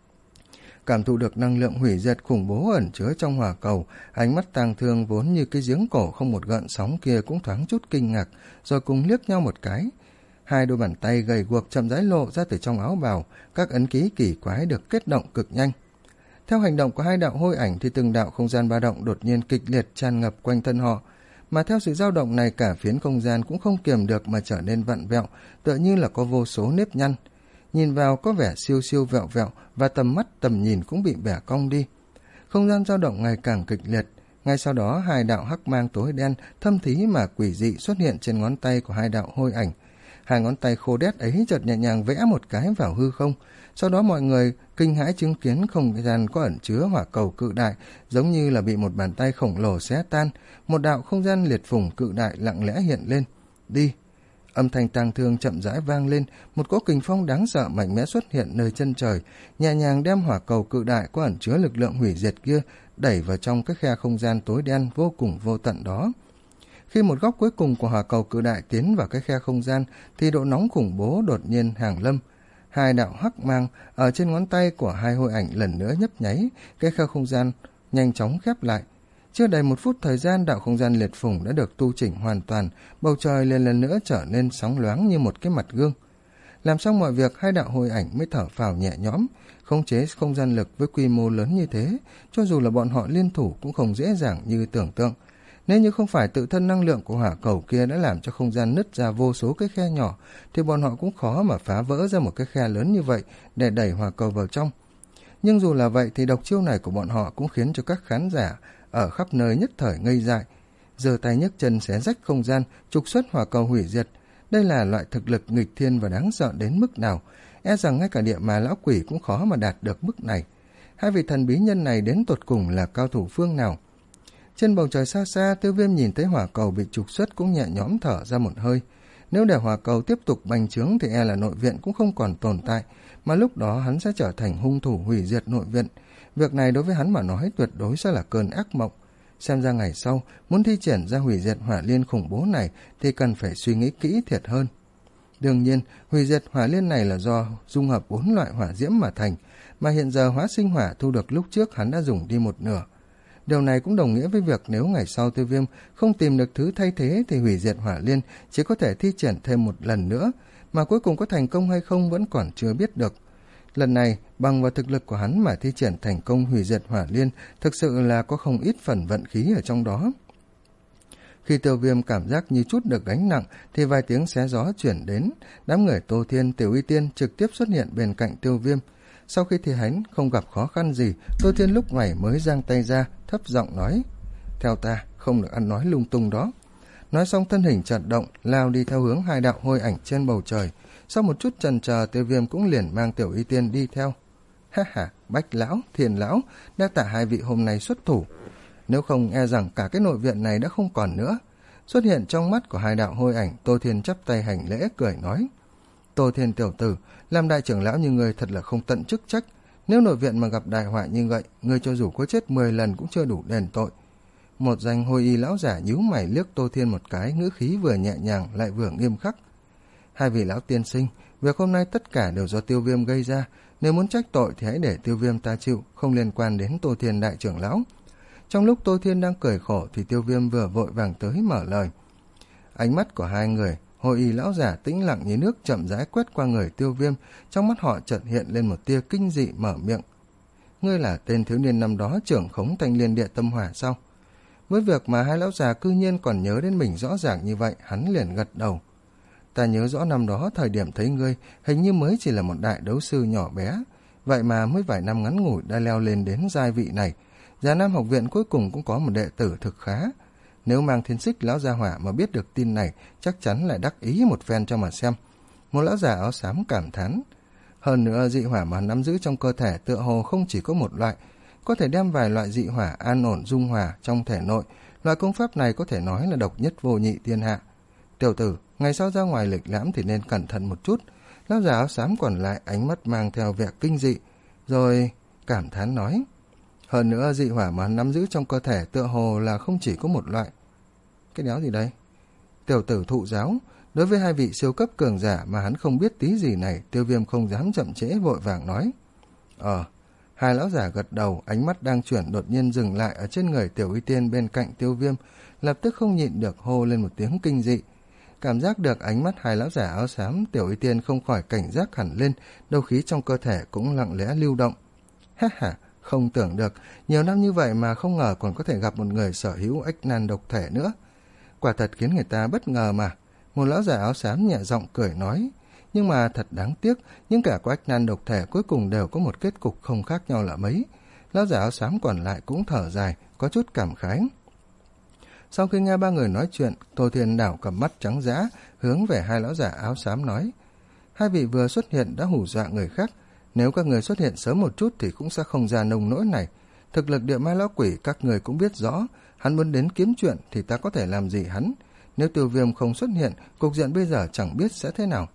Cảm thụ được năng lượng hủy diệt khủng bố ẩn chứa trong hỏa cầu, ánh mắt Tang Thương vốn như cái giếng cổ không một gợn sóng kia cũng thoáng chút kinh ngạc, rồi cùng liếc nhau một cái. Hai đôi bàn tay gầy guộc chậm rãi lộ ra từ trong áo bào, các ấn ký kỳ quái được kết động cực nhanh. Theo hành động của hai đạo hôi ảnh thì từng đạo không gian ba động đột nhiên kịch liệt tràn ngập quanh thân họ, mà theo sự dao động này cả phiến không gian cũng không kiềm được mà trở nên vặn vẹo, tựa như là có vô số nếp nhăn. Nhìn vào có vẻ siêu siêu vẹo vẹo và tầm mắt tầm nhìn cũng bị bẻ cong đi. Không gian dao động ngày càng kịch liệt, ngay sau đó hai đạo hắc mang tối đen thâm thí mà quỷ dị xuất hiện trên ngón tay của hai đạo hôi ảnh. Hai ngón tay khô đét ấy chợt nhẹ nhàng vẽ một cái vào hư không, sau đó mọi người kinh hãi chứng kiến không gian có ẩn chứa hỏa cầu cự đại, giống như là bị một bàn tay khổng lồ xé tan. Một đạo không gian liệt phủng cự đại lặng lẽ hiện lên. Đi! Âm thanh Tang Thương chậm rãi vang lên, một cỗ kình phong đáng sợ mạnh mẽ xuất hiện nơi chân trời, nhẹ nhàng đem hỏa cầu cự đại có ẩn chứa lực lượng hủy diệt kia đẩy vào trong cái khe không gian tối đen vô cùng vô tận đó. Khi một góc cuối cùng của hỏa cầu cự đại tiến vào cái khe không gian thì độ nóng khủng bố đột nhiên hàng lâm. Hai đạo hắc mang ở trên ngón tay của hai hôi ảnh lần nữa nhấp nháy, cái khe không gian nhanh chóng khép lại. Chưa đầy một phút thời gian, đạo không gian liệt phủng đã được tu chỉnh hoàn toàn, bầu trời lên lần nữa trở nên sóng loáng như một cái mặt gương. Làm xong mọi việc, hai đạo hôi ảnh mới thở phào nhẹ nhõm. Khống chế không gian lực với quy mô lớn như thế, cho dù là bọn họ liên thủ cũng không dễ dàng như tưởng tượng. Nếu như không phải tự thân năng lượng của hỏa cầu kia đã làm cho không gian nứt ra vô số cái khe nhỏ, thì bọn họ cũng khó mà phá vỡ ra một cái khe lớn như vậy để đẩy hỏa cầu vào trong. Nhưng dù là vậy thì độc chiêu này của bọn họ cũng khiến cho các khán giả ở khắp nơi nhất thời ngây dại, giơ tay nhấc chân xé rách không gian, trục xuất hỏa cầu hủy diệt. Đây là loại thực lực nghịch thiên và đáng sợ đến mức nào, e rằng ngay cả địa ma lão quỷ cũng khó mà đạt được mức này. Hai vị thần bí nhân này đến tột cùng là cao thủ phương nào? Trên bầu trời xa xa, Tiêu Viêm nhìn thấy hỏa cầu bị trục xuất cũng nhẹ nhõm thở ra một hơi. Nếu để hỏa cầu tiếp tục bành trướng thì e là nội viện cũng không còn tồn tại, mà lúc đó hắn sẽ trở thành hung thủ hủy diệt nội viện. Việc này đối với hắn mà nói tuyệt đối sẽ là cơn ác mộng. Xem ra ngày sau, muốn thi triển ra hủy diệt hỏa liên khủng bố này thì cần phải suy nghĩ kỹ thiệt hơn. Đương nhiên, hủy diệt hỏa liên này là do dung hợp bốn loại hỏa diễm mà thành, mà hiện giờ hóa sinh hỏa thu được lúc trước hắn đã dùng đi một nửa. Điều này cũng đồng nghĩa với việc nếu ngày sau Tiêu Viêm không tìm được thứ thay thế thì hủy diệt hỏa liên chỉ có thể thi triển thêm một lần nữa, mà cuối cùng có thành công hay không vẫn còn chưa biết được. Lần này, bằng vào thực lực của hắn mà thi triển thành công hủy diệt hỏa liên, thực sự là có không ít phần vận khí ở trong đó. Khi Tiêu Viêm cảm giác như chút được gánh nặng thì vài tiếng xé gió chuyển đến, đám người Tô Thiên, Tiểu Y Tiên trực tiếp xuất hiện bên cạnh Tiêu Viêm. Sau khi thi hắn không gặp khó khăn gì, Tô Thiên lúc này mới giang tay ra, thấp giọng nói: "Theo ta, không được ăn nói lung tung đó." Nói xong thân hình chợt động, lao đi theo hướng hai đạo hôi ảnh trên bầu trời. Sau một chút chần chờ, Tiêu Viêm cũng liền mang Tiểu Y Tiên đi theo. Ha ha, Bách lão, Thiền lão, đa tạ hai vị hôm nay xuất thủ. Nếu không e rằng cả cái nội viện này đã không còn nữa. Xuất hiện trong mắt của hai đạo hôi ảnh, Tô Thiên chắp tay hành lễ cười nói: "Tô Thiên tiểu tử, làm đại trưởng lão như người thật là không tận chức trách. Nếu nội viện mà gặp đại họa như vậy, người cho dù có chết mười lần cũng chưa đủ đền tội." Một danh hôi y lão giả nhíu mày liếc Tô Thiên một cái, ngữ khí vừa nhẹ nhàng lại vừa nghiêm khắc: "Hai vị lão tiên sinh, việc hôm nay tất cả đều do Tiêu Viêm gây ra. Nếu muốn trách tội thì hãy để Tiêu Viêm ta chịu, không liên quan đến Tô Thiên đại trưởng lão." Trong lúc Tô Thiên đang cười khổ thì Tiêu Viêm vừa vội vàng tới mở lời. Ánh mắt của hai người hôi y lão giả tĩnh lặng như nước chậm rãi quét qua người Tiêu Viêm, trong mắt họ chợt hiện lên một tia kinh dị, mở miệng: "Ngươi là tên thiếu niên năm đó trưởng khống Thanh Liên Địa Tâm Hỏa sao?" Với việc mà hai lão già cư nhiên còn nhớ đến mình rõ ràng như vậy, hắn liền gật đầu. "Ta nhớ rõ năm đó thời điểm thấy ngươi hình như mới chỉ là một đại đấu sư nhỏ bé, vậy mà mới vài năm ngắn ngủi đã leo lên đến giai vị này. Già Nam học viện cuối cùng cũng có một đệ tử thực khá. Nếu mang thiên xích lão gia hỏa mà biết được tin này, chắc chắn lại đắc ý một phen cho mà xem." Một lão già áo xám cảm thán: "Hơn nữa dị hỏa mà nắm giữ trong cơ thể tựa hồ không chỉ có một loại, có thể đem vài loại dị hỏa an ổn dung hòa trong thể nội. Loại công pháp này có thể nói là độc nhất vô nhị thiên hạ. Tiểu tử, ngày sau ra ngoài lịch lãm thì nên cẩn thận một chút." Lão già áo xám còn lại ánh mắt mang theo vẻ kinh dị, rồi cảm thán nói: "Hơn nữa dị hỏa mà nắm giữ trong cơ thể tựa hồ là không chỉ có một loại." Cái đéo gì đây? tiểu tử thụ giáo. Đối với hai vị siêu cấp cường giả mà hắn không biết tí gì này, Tiêu Viêm không dám chậm trễ, vội vàng nói. Ờ, hai lão giả gật đầu, ánh mắt đang chuyển đột nhiên dừng lại ở trên người Tiểu Y Tiên bên cạnh Tiêu Viêm, lập tức không nhịn được hô lên một tiếng kinh dị. Cảm giác được ánh mắt hai lão giả áo xám, Tiểu Y Tiên không khỏi cảnh giác hẳn lên, đấu khí trong cơ thể cũng lặng lẽ lưu động. Ha ha, không tưởng được, nhiều năm như vậy mà không ngờ còn có thể gặp một người sở hữu ách nan độc thể nữa. Quả thật khiến người ta bất ngờ mà. Một lão giả áo xám nhẹ giọng cười nói. Nhưng mà thật đáng tiếc, những kẻ có ách nan độc thể cuối cùng đều có một kết cục không khác nhau là mấy. Lão giả áo xám còn lại cũng thở dài, có chút cảm khái. Sau khi nghe ba người nói chuyện, Tô Thiên đảo cầm mắt trắng dã, hướng về hai lão giả áo xám nói. Hai vị vừa xuất hiện đã hù dọa người khác. Nếu các người xuất hiện sớm một chút thì cũng sẽ không ra nông nỗi này. Thực lực địa ma lão quỷ các người cũng biết rõ, hắn muốn đến kiếm chuyện thì ta có thể làm gì hắn. Nếu Tiêu Viêm không xuất hiện, cục diện bây giờ chẳng biết sẽ thế nào.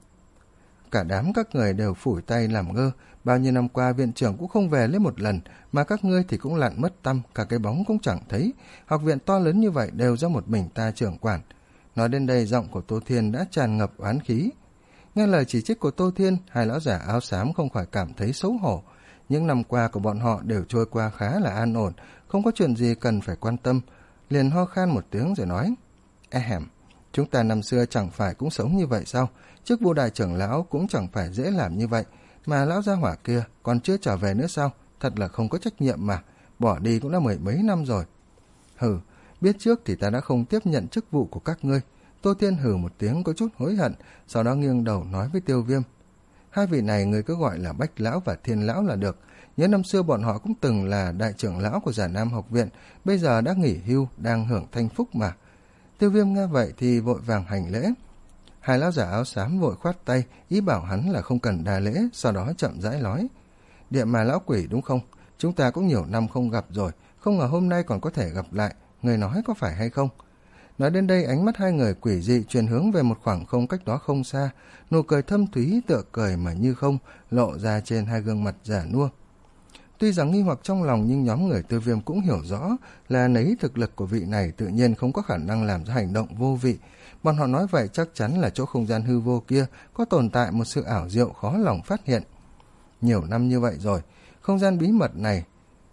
Cả đám các người đều phủi tay làm ngơ, bao nhiêu năm qua viện trưởng cũng không về lấy một lần, mà các ngươi thì cũng lặn mất tăm, cả cái bóng cũng chẳng thấy. Học viện to lớn như vậy đều do một mình ta trưởng quản. Nói đến đây, giọng của Tô Thiên đã tràn ngập oán khí. Nghe lời chỉ trích của Tô Thiên, hai lão giả áo xám không khỏi cảm thấy xấu hổ. Những năm qua của bọn họ đều trôi qua khá là an ổn, không có chuyện gì cần phải quan tâm. Liền ho khan một tiếng rồi nói. Ehem, chúng ta năm xưa chẳng phải cũng sống như vậy sao? Chức vụ đại trưởng lão cũng chẳng phải dễ làm như vậy. Mà lão gia hỏa kia còn chưa trở về nữa sao? Thật là không có trách nhiệm mà. Bỏ đi cũng đã mười mấy năm rồi. Hừ, biết trước thì ta đã không tiếp nhận chức vụ của các ngươi. Tô Thiên hừ một tiếng có chút hối hận, sau đó nghiêng đầu nói với Tiêu Viêm. Hai vị này người cứ gọi là Bách Lão và Thiên Lão là được. Nhớ năm xưa bọn họ cũng từng là đại trưởng lão của Giản Nam học viện, bây giờ đã nghỉ hưu, đang hưởng thanh phúc mà. Tiêu Viêm nghe vậy thì vội vàng hành lễ. Hai lão giả áo xám vội khoát tay, ý bảo hắn là không cần đa lễ, sau đó chậm rãi nói. Địa ma lão quỷ đúng không? Chúng ta cũng nhiều năm không gặp rồi, không ngờ hôm nay còn có thể gặp lại, người nói có phải hay không? Nói đến đây, ánh mắt hai người quỷ dị chuyển hướng về một khoảng không cách đó không xa, nụ cười thâm thúy tựa cười mà như không, lộ ra trên hai gương mặt già nua. Tuy rằng nghi hoặc trong lòng nhưng nhóm người Tiêu Viêm cũng hiểu rõ là nấy thực lực của vị này tự nhiên không có khả năng làm ra hành động vô vị. Bọn họ nói vậy chắc chắn là chỗ không gian hư vô kia có tồn tại một sự ảo diệu khó lòng phát hiện. Nhiều năm như vậy rồi, không gian bí mật này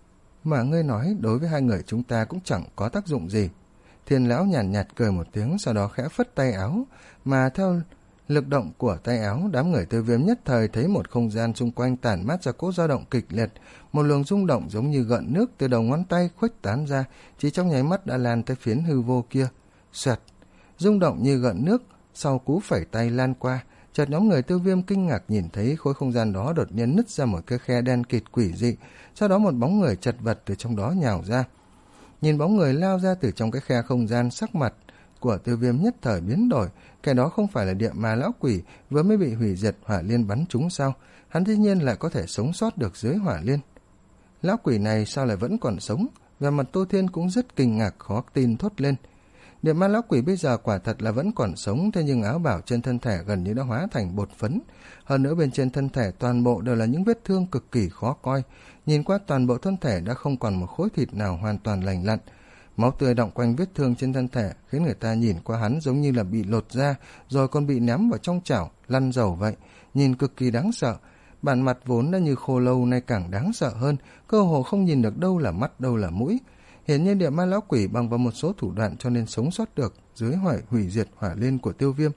mà ngươi nói đối với hai người chúng ta cũng chẳng có tác dụng gì. Thiên lão nhàn nhạt, nhạt cười một tiếng, sau đó khẽ phất tay áo, mà theo lực động của tay áo, đám người Tiêu Viêm nhất thời thấy một không gian xung quanh tản mát ra cỗ dao động kịch liệt, một luồng rung động giống như gợn nước từ đầu ngón tay khuếch tán ra, chỉ trong nháy mắt đã lan tới phiến hư vô kia. Xoẹt, rung động như gợn nước, sau cú phẩy tay lan qua, chợt nhóm người Tiêu Viêm kinh ngạc nhìn thấy khối không gian đó đột nhiên nứt ra một cái khe đen kịt quỷ dị, sau đó một bóng người chật vật từ trong đó nhào ra. Nhìn bóng người lao ra từ trong cái khe không gian, sắc mặt của Tiêu Viêm nhất thời biến đổi. Kẻ đó không phải là địa ma lão quỷ vừa mới bị hủy diệt hỏa liên bắn trúng sao? Hắn dĩ nhiên lại có thể sống sót được dưới hỏa liên. Lão quỷ này sao lại vẫn còn sống? Và mặt Tô Thiên cũng rất kinh ngạc khó tin thốt lên. Địa ma lão quỷ bây giờ quả thật là vẫn còn sống, thế nhưng áo bào trên thân thể gần như đã hóa thành bột phấn. Hơn nữa bên trên thân thể toàn bộ đều là những vết thương cực kỳ khó coi. Nhìn qua toàn bộ thân thể đã không còn một khối thịt nào hoàn toàn lành lặn. Máu tươi đọng quanh vết thương trên thân thể khiến người ta nhìn qua hắn giống như là bị lột ra, rồi còn bị ném vào trong chảo, lăn dầu vậy. Nhìn cực kỳ đáng sợ. Bản mặt vốn đã như khô lâu nay càng đáng sợ hơn, cơ hồ không nhìn được đâu là mắt đâu là mũi. Hiển nhiên địa ma lão quỷ bằng vào một số thủ đoạn cho nên sống sót được dưới hỏa hủy diệt hỏa liên của Tiêu Viêm.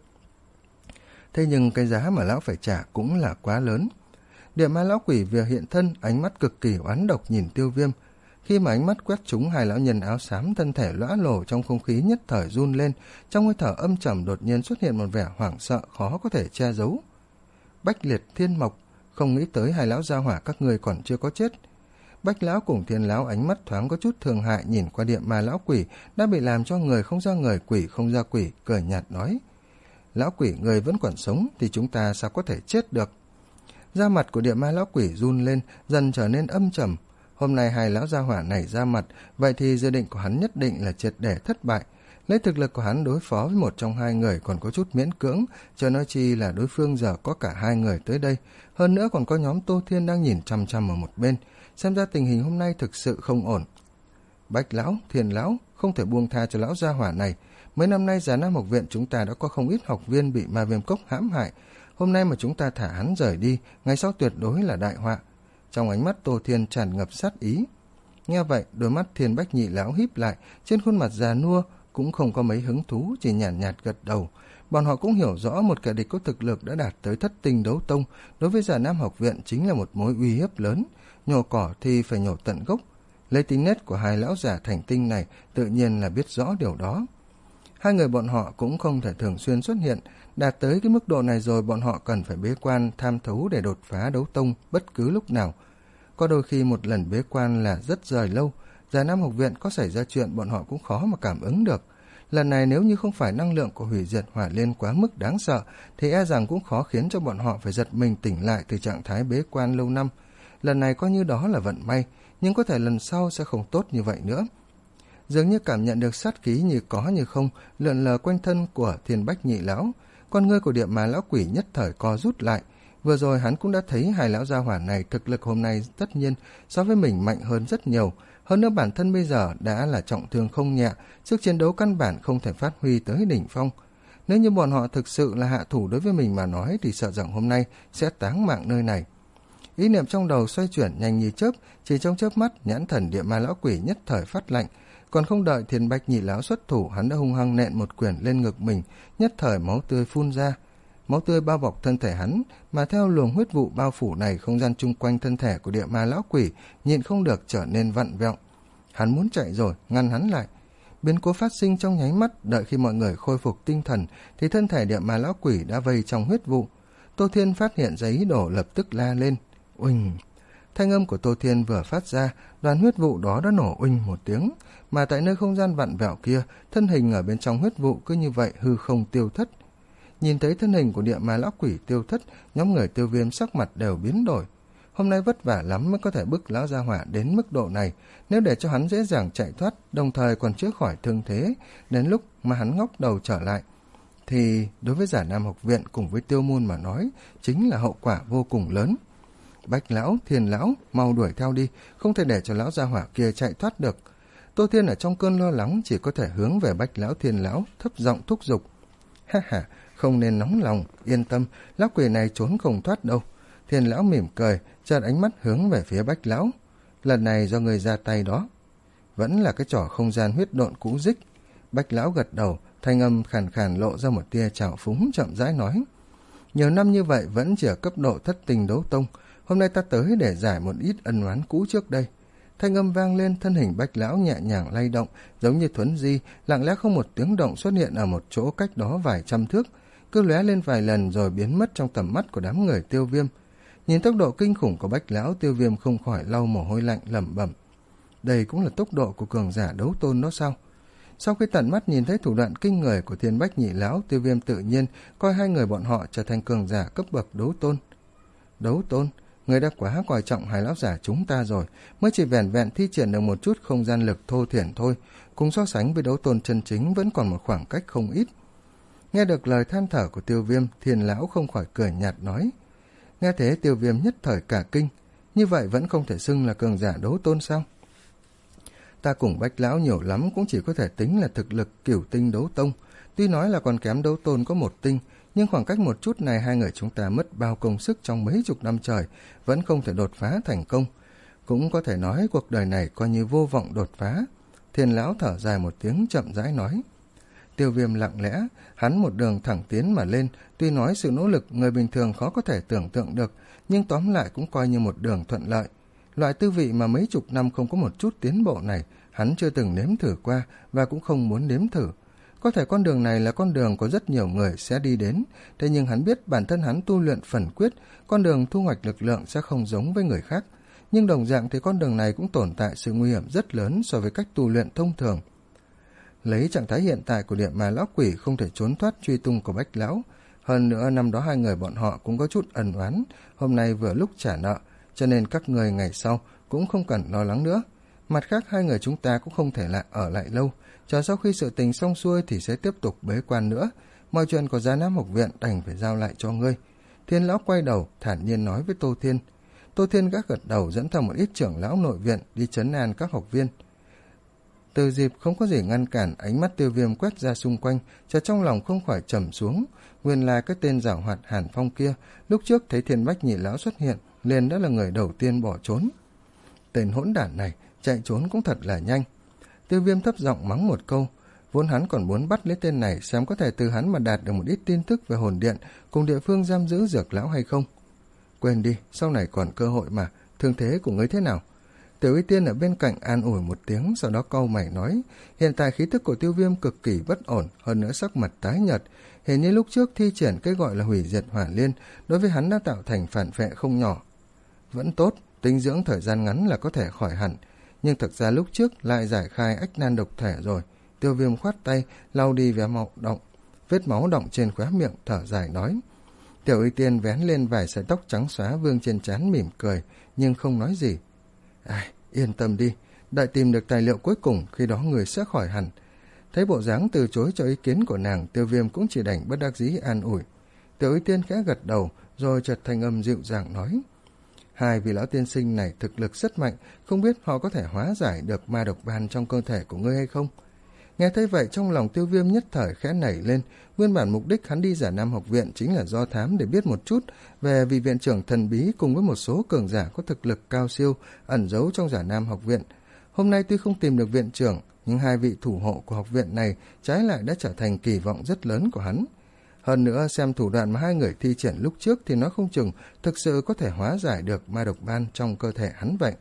Thế nhưng cái giá mà lão phải trả cũng là quá lớn. Địa ma lão quỷ vừa hiện thân, ánh mắt cực kỳ oán độc nhìn Tiêu Viêm. Khi mà ánh mắt quét trúng hai lão nhân áo xám, thân thể lõa lồ trong không khí nhất thời run lên, trong hơi thở âm trầm đột nhiên xuất hiện một vẻ hoảng sợ khó có thể che giấu. Bách Liệt Thiên Mộc, không nghĩ tới hai lão gia hỏa các ngươi còn chưa có chết. Bách lão cùng Thiên lão ánh mắt thoáng có chút thương hại nhìn qua địa ma lão quỷ đã bị làm cho người không ra người, quỷ không ra quỷ, cười nhạt nói: Lão quỷ người vẫn còn sống thì chúng ta sao có thể chết được? Da mặt của địa ma lão quỷ run lên, dần trở nên âm trầm. Hôm nay hai lão gia hỏa này ra mặt, vậy thì dự định của hắn nhất định là triệt để thất bại. Lấy thực lực của hắn đối phó với một trong hai người còn có chút miễn cưỡng, chờ nói chi là đối phương giờ có cả hai người tới đây. Hơn nữa còn có nhóm Tô Thiên đang nhìn chăm chăm ở một bên. Xem ra tình hình hôm nay thực sự không ổn. Bách lão, Thiên lão, không thể buông tha cho lão gia hỏa này. Mấy năm nay Già Nam học viện chúng ta đã có không ít học viên bị ma viêm cốc hãm hại. Hôm nay mà chúng ta thả hắn rời đi, ngày sau tuyệt đối là đại họa. Trong ánh mắt Tô Thiên tràn ngập sát ý. Nghe vậy, đôi mắt Thiên Bách Nhị lão híp lại, trên khuôn mặt già nua cũng không có mấy hứng thú, chỉ nhàn nhạt, nhạt gật đầu. Bọn họ cũng hiểu rõ một kẻ địch có thực lực đã đạt tới thất tinh đấu tông, đối với Già Nam học viện chính là một mối uy hiếp lớn. Nhổ cỏ thì phải nhổ tận gốc. Lấy tính nết của hai lão giả thành tinh này, tự nhiên là biết rõ điều đó. Hai người bọn họ cũng không thể thường xuyên xuất hiện, đạt tới cái mức độ này rồi bọn họ cần phải bế quan tham thấu để đột phá đấu tông bất cứ lúc nào. Có đôi khi một lần bế quan là rất dài lâu, Già Nam học viện có xảy ra chuyện bọn họ cũng khó mà cảm ứng được. Lần này nếu như không phải năng lượng của hủy diệt hỏa liên quá mức đáng sợ, thì e rằng cũng khó khiến cho bọn họ phải giật mình tỉnh lại từ trạng thái bế quan lâu năm. Lần này coi như đó là vận may, nhưng có thể lần sau sẽ không tốt như vậy nữa. Dường như cảm nhận được sát khí như có như không lượn lờ quanh thân của Thiên Bách Nhị lão, con ngươi của Địa Ma lão quỷ nhất thời co rút lại. Vừa rồi hắn cũng đã thấy hai lão gia hỏa này thực lực hôm nay tất nhiên so với mình mạnh hơn rất nhiều, hơn nữa bản thân bây giờ đã là trọng thương không nhẹ, sức chiến đấu căn bản không thể phát huy tới đỉnh phong. Nếu như bọn họ thực sự là hạ thủ đối với mình mà nói thì sợ rằng hôm nay sẽ táng mạng nơi này. Ý niệm trong đầu xoay chuyển nhanh như chớp, chỉ trong chớp mắt nhãn thần Địa Ma lão quỷ nhất thời phát lạnh. Còn không đợi Thiên Bách Nhị lão xuất thủ, hắn đã hung hăng nện một quyền lên ngực mình, nhất thời máu tươi phun ra. Máu tươi bao bọc thân thể hắn, mà theo luồng huyết vụ bao phủ này, không gian chung quanh thân thể của Địa Ma lão quỷ nhịn không được trở nên vặn vẹo. Hắn muốn chạy rồi, ngăn hắn lại. Biến cố phát sinh trong nháy mắt, đợi khi mọi người khôi phục tinh thần thì thân thể Địa Ma lão quỷ đã vây trong huyết vụ. Tô Thiên phát hiện ra ý đồ, lập tức la lên. Uỳnh! Thanh âm của Tô Thiên vừa phát ra, đoàn huyết vụ đó đã nổ uỳnh một tiếng, mà tại nơi không gian vặn vẹo kia, thân hình ở bên trong huyết vụ cứ như vậy hư không tiêu thất. Nhìn thấy thân hình của Địa Ma lão quỷ tiêu thất, nhóm người Tiêu Viêm sắc mặt đều biến đổi. Hôm nay vất vả lắm mới có thể bức lão gia hỏa đến mức độ này, nếu để cho hắn dễ dàng chạy thoát, đồng thời còn chữa khỏi thương thế, đến lúc mà hắn ngóc đầu trở lại, thì đối với Già Nam học viện cùng với Tiêu Môn mà nói, chính là hậu quả vô cùng lớn. Bách lão, Thiên lão, mau đuổi theo đi, không thể để cho lão gia hỏa kia chạy thoát được. Tô Thiên ở trong cơn lo lắng chỉ có thể hướng về Bách lão, Thiên lão, thấp giọng thúc giục. Ha ha, không nên nóng lòng, yên tâm, lão quỷ này trốn không thoát đâu. Thiên lão mỉm cười, chợt ánh mắt hướng về phía Bách lão. Lần này do người ra tay đó. Vẫn là cái trò không gian huyết độn cũ dích. Bách lão gật đầu, thanh âm khàn khàn lộ ra một tia trào phúng, chậm rãi nói. Nhiều năm như vậy vẫn chỉ ở cấp độ thất tinh đấu tông, hôm nay ta tới để giải một ít ân oán cũ trước đây. Thanh âm vang lên, thân hình Bách lão nhẹ nhàng lay động, giống như thuấn di, lặng lẽ không một tiếng động xuất hiện ở một chỗ cách đó vài trăm thước, cứ lóe lên vài lần rồi biến mất trong tầm mắt của đám người Tiêu Viêm. Nhìn tốc độ kinh khủng của Bách lão, Tiêu Viêm không khỏi lau mồ hôi lạnh, lẩm bẩm. Đây cũng là tốc độ của cường giả đấu tôn đó sao? Sau khi tận mắt nhìn thấy thủ đoạn kinh người của Thiên Bách Nhị lão, Tiêu Viêm tự nhiên coi hai người bọn họ trở thành cường giả cấp bậc đấu tôn. Đấu tôn? Người đã quá coi trọng hai lão giả chúng ta rồi, mới chỉ vẻn vẹn thi triển được một chút không gian lực thô thiển thôi, cùng so sánh với đấu tôn chân chính vẫn còn một khoảng cách không ít. Nghe được lời than thở của Tiêu Viêm, Thiên lão không khỏi cười nhạt nói. Nghe thế Tiêu Viêm nhất thời cả kinh, như vậy vẫn không thể xưng là cường giả đấu tôn sao? Ta cùng Bách lão nhiều lắm cũng chỉ có thể tính là thực lực cửu tinh đấu tông, tuy nói là còn kém đấu tôn có một tinh, nhưng khoảng cách một chút này hai người chúng ta mất bao công sức trong mấy chục năm trời, vẫn không thể đột phá thành công. Cũng có thể nói cuộc đời này coi như vô vọng đột phá. Thiên lão thở dài một tiếng, chậm rãi nói. Tiêu Viêm lặng lẽ, hắn một đường thẳng tiến mà lên, tuy nói sự nỗ lực người bình thường khó có thể tưởng tượng được, nhưng tóm lại cũng coi như một đường thuận lợi. Loại tư vị mà mấy chục năm không có một chút tiến bộ này, hắn chưa từng nếm thử qua và cũng không muốn nếm thử. Có thể con đường này là con đường có rất nhiều người sẽ đi đến, thế nhưng hắn biết bản thân hắn tu luyện phần quyết, con đường thu hoạch lực lượng sẽ không giống với người khác. Nhưng đồng dạng thì con đường này cũng tồn tại sự nguy hiểm rất lớn so với cách tu luyện thông thường. Lấy trạng thái hiện tại của Địa Ma lão quỷ không thể trốn thoát truy tung của Bách lão. Hơn nữa năm đó hai người bọn họ cũng có chút ẩn oán, hôm nay vừa lúc trả nợ, cho nên các người ngày sau cũng không cần lo lắng nữa. Mặt khác hai người chúng ta cũng không thể lại ở lại lâu, chờ sau khi sự tình xong xuôi thì sẽ tiếp tục bế quan nữa. Mọi chuyện của Già Nam học viện đành phải giao lại cho ngươi. Thiên lão quay đầu thản nhiên nói với Tô Thiên. Tô Thiên gác gật đầu dẫn theo một ít trưởng lão nội viện đi trấn an các học viên. Từ dịp không có gì ngăn cản, ánh mắt Tiêu Viêm quét ra xung quanh, chợt trong lòng không khỏi trầm xuống. Nguyên lai cái tên giảo hoạt Hàn Phong kia, lúc trước thấy Thiên Bách nhị lão xuất hiện, liền đã là người đầu tiên bỏ trốn. Tên hỗn đản này, chạy trốn cũng thật là nhanh. Tiêu Viêm thấp giọng mắng một câu, vốn hắn còn muốn bắt lấy tên này xem có thể từ hắn mà đạt được một ít tin tức về hồn điện cùng địa phương giam giữ Dược lão hay không. Quên đi, sau này còn cơ hội mà, thương thế của ngươi thế nào? Tiểu Y Tiên ở bên cạnh an ủi một tiếng, sau đó cau mày nói, hiện tại khí tức của Tiêu Viêm cực kỳ bất ổn, hơn nữa sắc mặt tái nhợt, hình như lúc trước thi triển cái gọi là hủy diệt hỏa liên, đối với hắn đã tạo thành phản vệ không nhỏ. Vẫn tốt, tinh dưỡng thời gian ngắn là có thể khỏi hẳn, nhưng thực ra lúc trước lại giải khai ách nan độc thể rồi. Tiêu Viêm khoát tay, lau đi vẻ máu động, vết máu động trên khóe miệng, thở dài nói. Tiểu Y Tiên vén lên vài sợi tóc trắng xóa vương trên trán mỉm cười, nhưng không nói gì. Ai, yên tâm đi, đợi tìm được tài liệu cuối cùng, khi đó người sẽ khỏi hẳn. Thấy bộ dáng từ chối cho ý kiến của nàng, Tiêu Viêm cũng chỉ đành bất đắc dĩ an ủi. Tiểu Y Tiên khẽ gật đầu, rồi chợt thanh âm dịu dàng nói. Hai vị lão tiên sinh này thực lực rất mạnh, không biết họ có thể hóa giải được ma độc ban trong cơ thể của ngươi hay không? Nghe thấy vậy trong lòng Tiêu Viêm nhất thời khẽ nảy lên, nguyên bản mục đích hắn đi Giả Nam học viện chính là do thám để biết một chút về vị viện trưởng thần bí cùng với một số cường giả có thực lực cao siêu ẩn giấu trong Giả Nam học viện. Hôm nay tuy không tìm được viện trưởng, nhưng hai vị thủ hộ của học viện này trái lại đã trở thành kỳ vọng rất lớn của hắn. Hơn nữa xem thủ đoạn mà hai người thi triển lúc trước thì nó không chừng thực sự có thể hóa giải được ma độc ban trong cơ thể hắn vậy.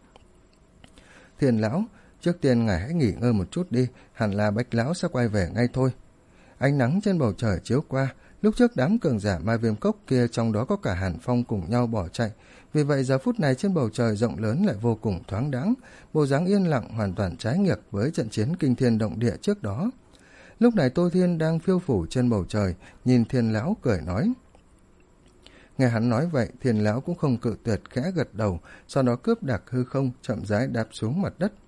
Thiên lão, trước tiên ngài hãy nghỉ ngơi một chút đi, hẳn là Bách lão sẽ quay về ngay thôi. Ánh nắng trên bầu trời chiếu qua, lúc trước đám cường giả ma viêm cốc kia trong đó có cả Hàn Phong cùng nhau bỏ chạy, vì vậy giờ phút này trên bầu trời rộng lớn lại vô cùng thoáng đãng, bộ dáng yên lặng hoàn toàn trái ngược với trận chiến kinh thiên động địa trước đó. Lúc này Tô Thiên đang phiêu phủ trên bầu trời, nhìn Thiên lão cười nói. Nghe hắn nói vậy, Thiên lão cũng không cự tuyệt, khẽ gật đầu, sau đó cướp đặc hư không, chậm rãi đạp xuống mặt đất.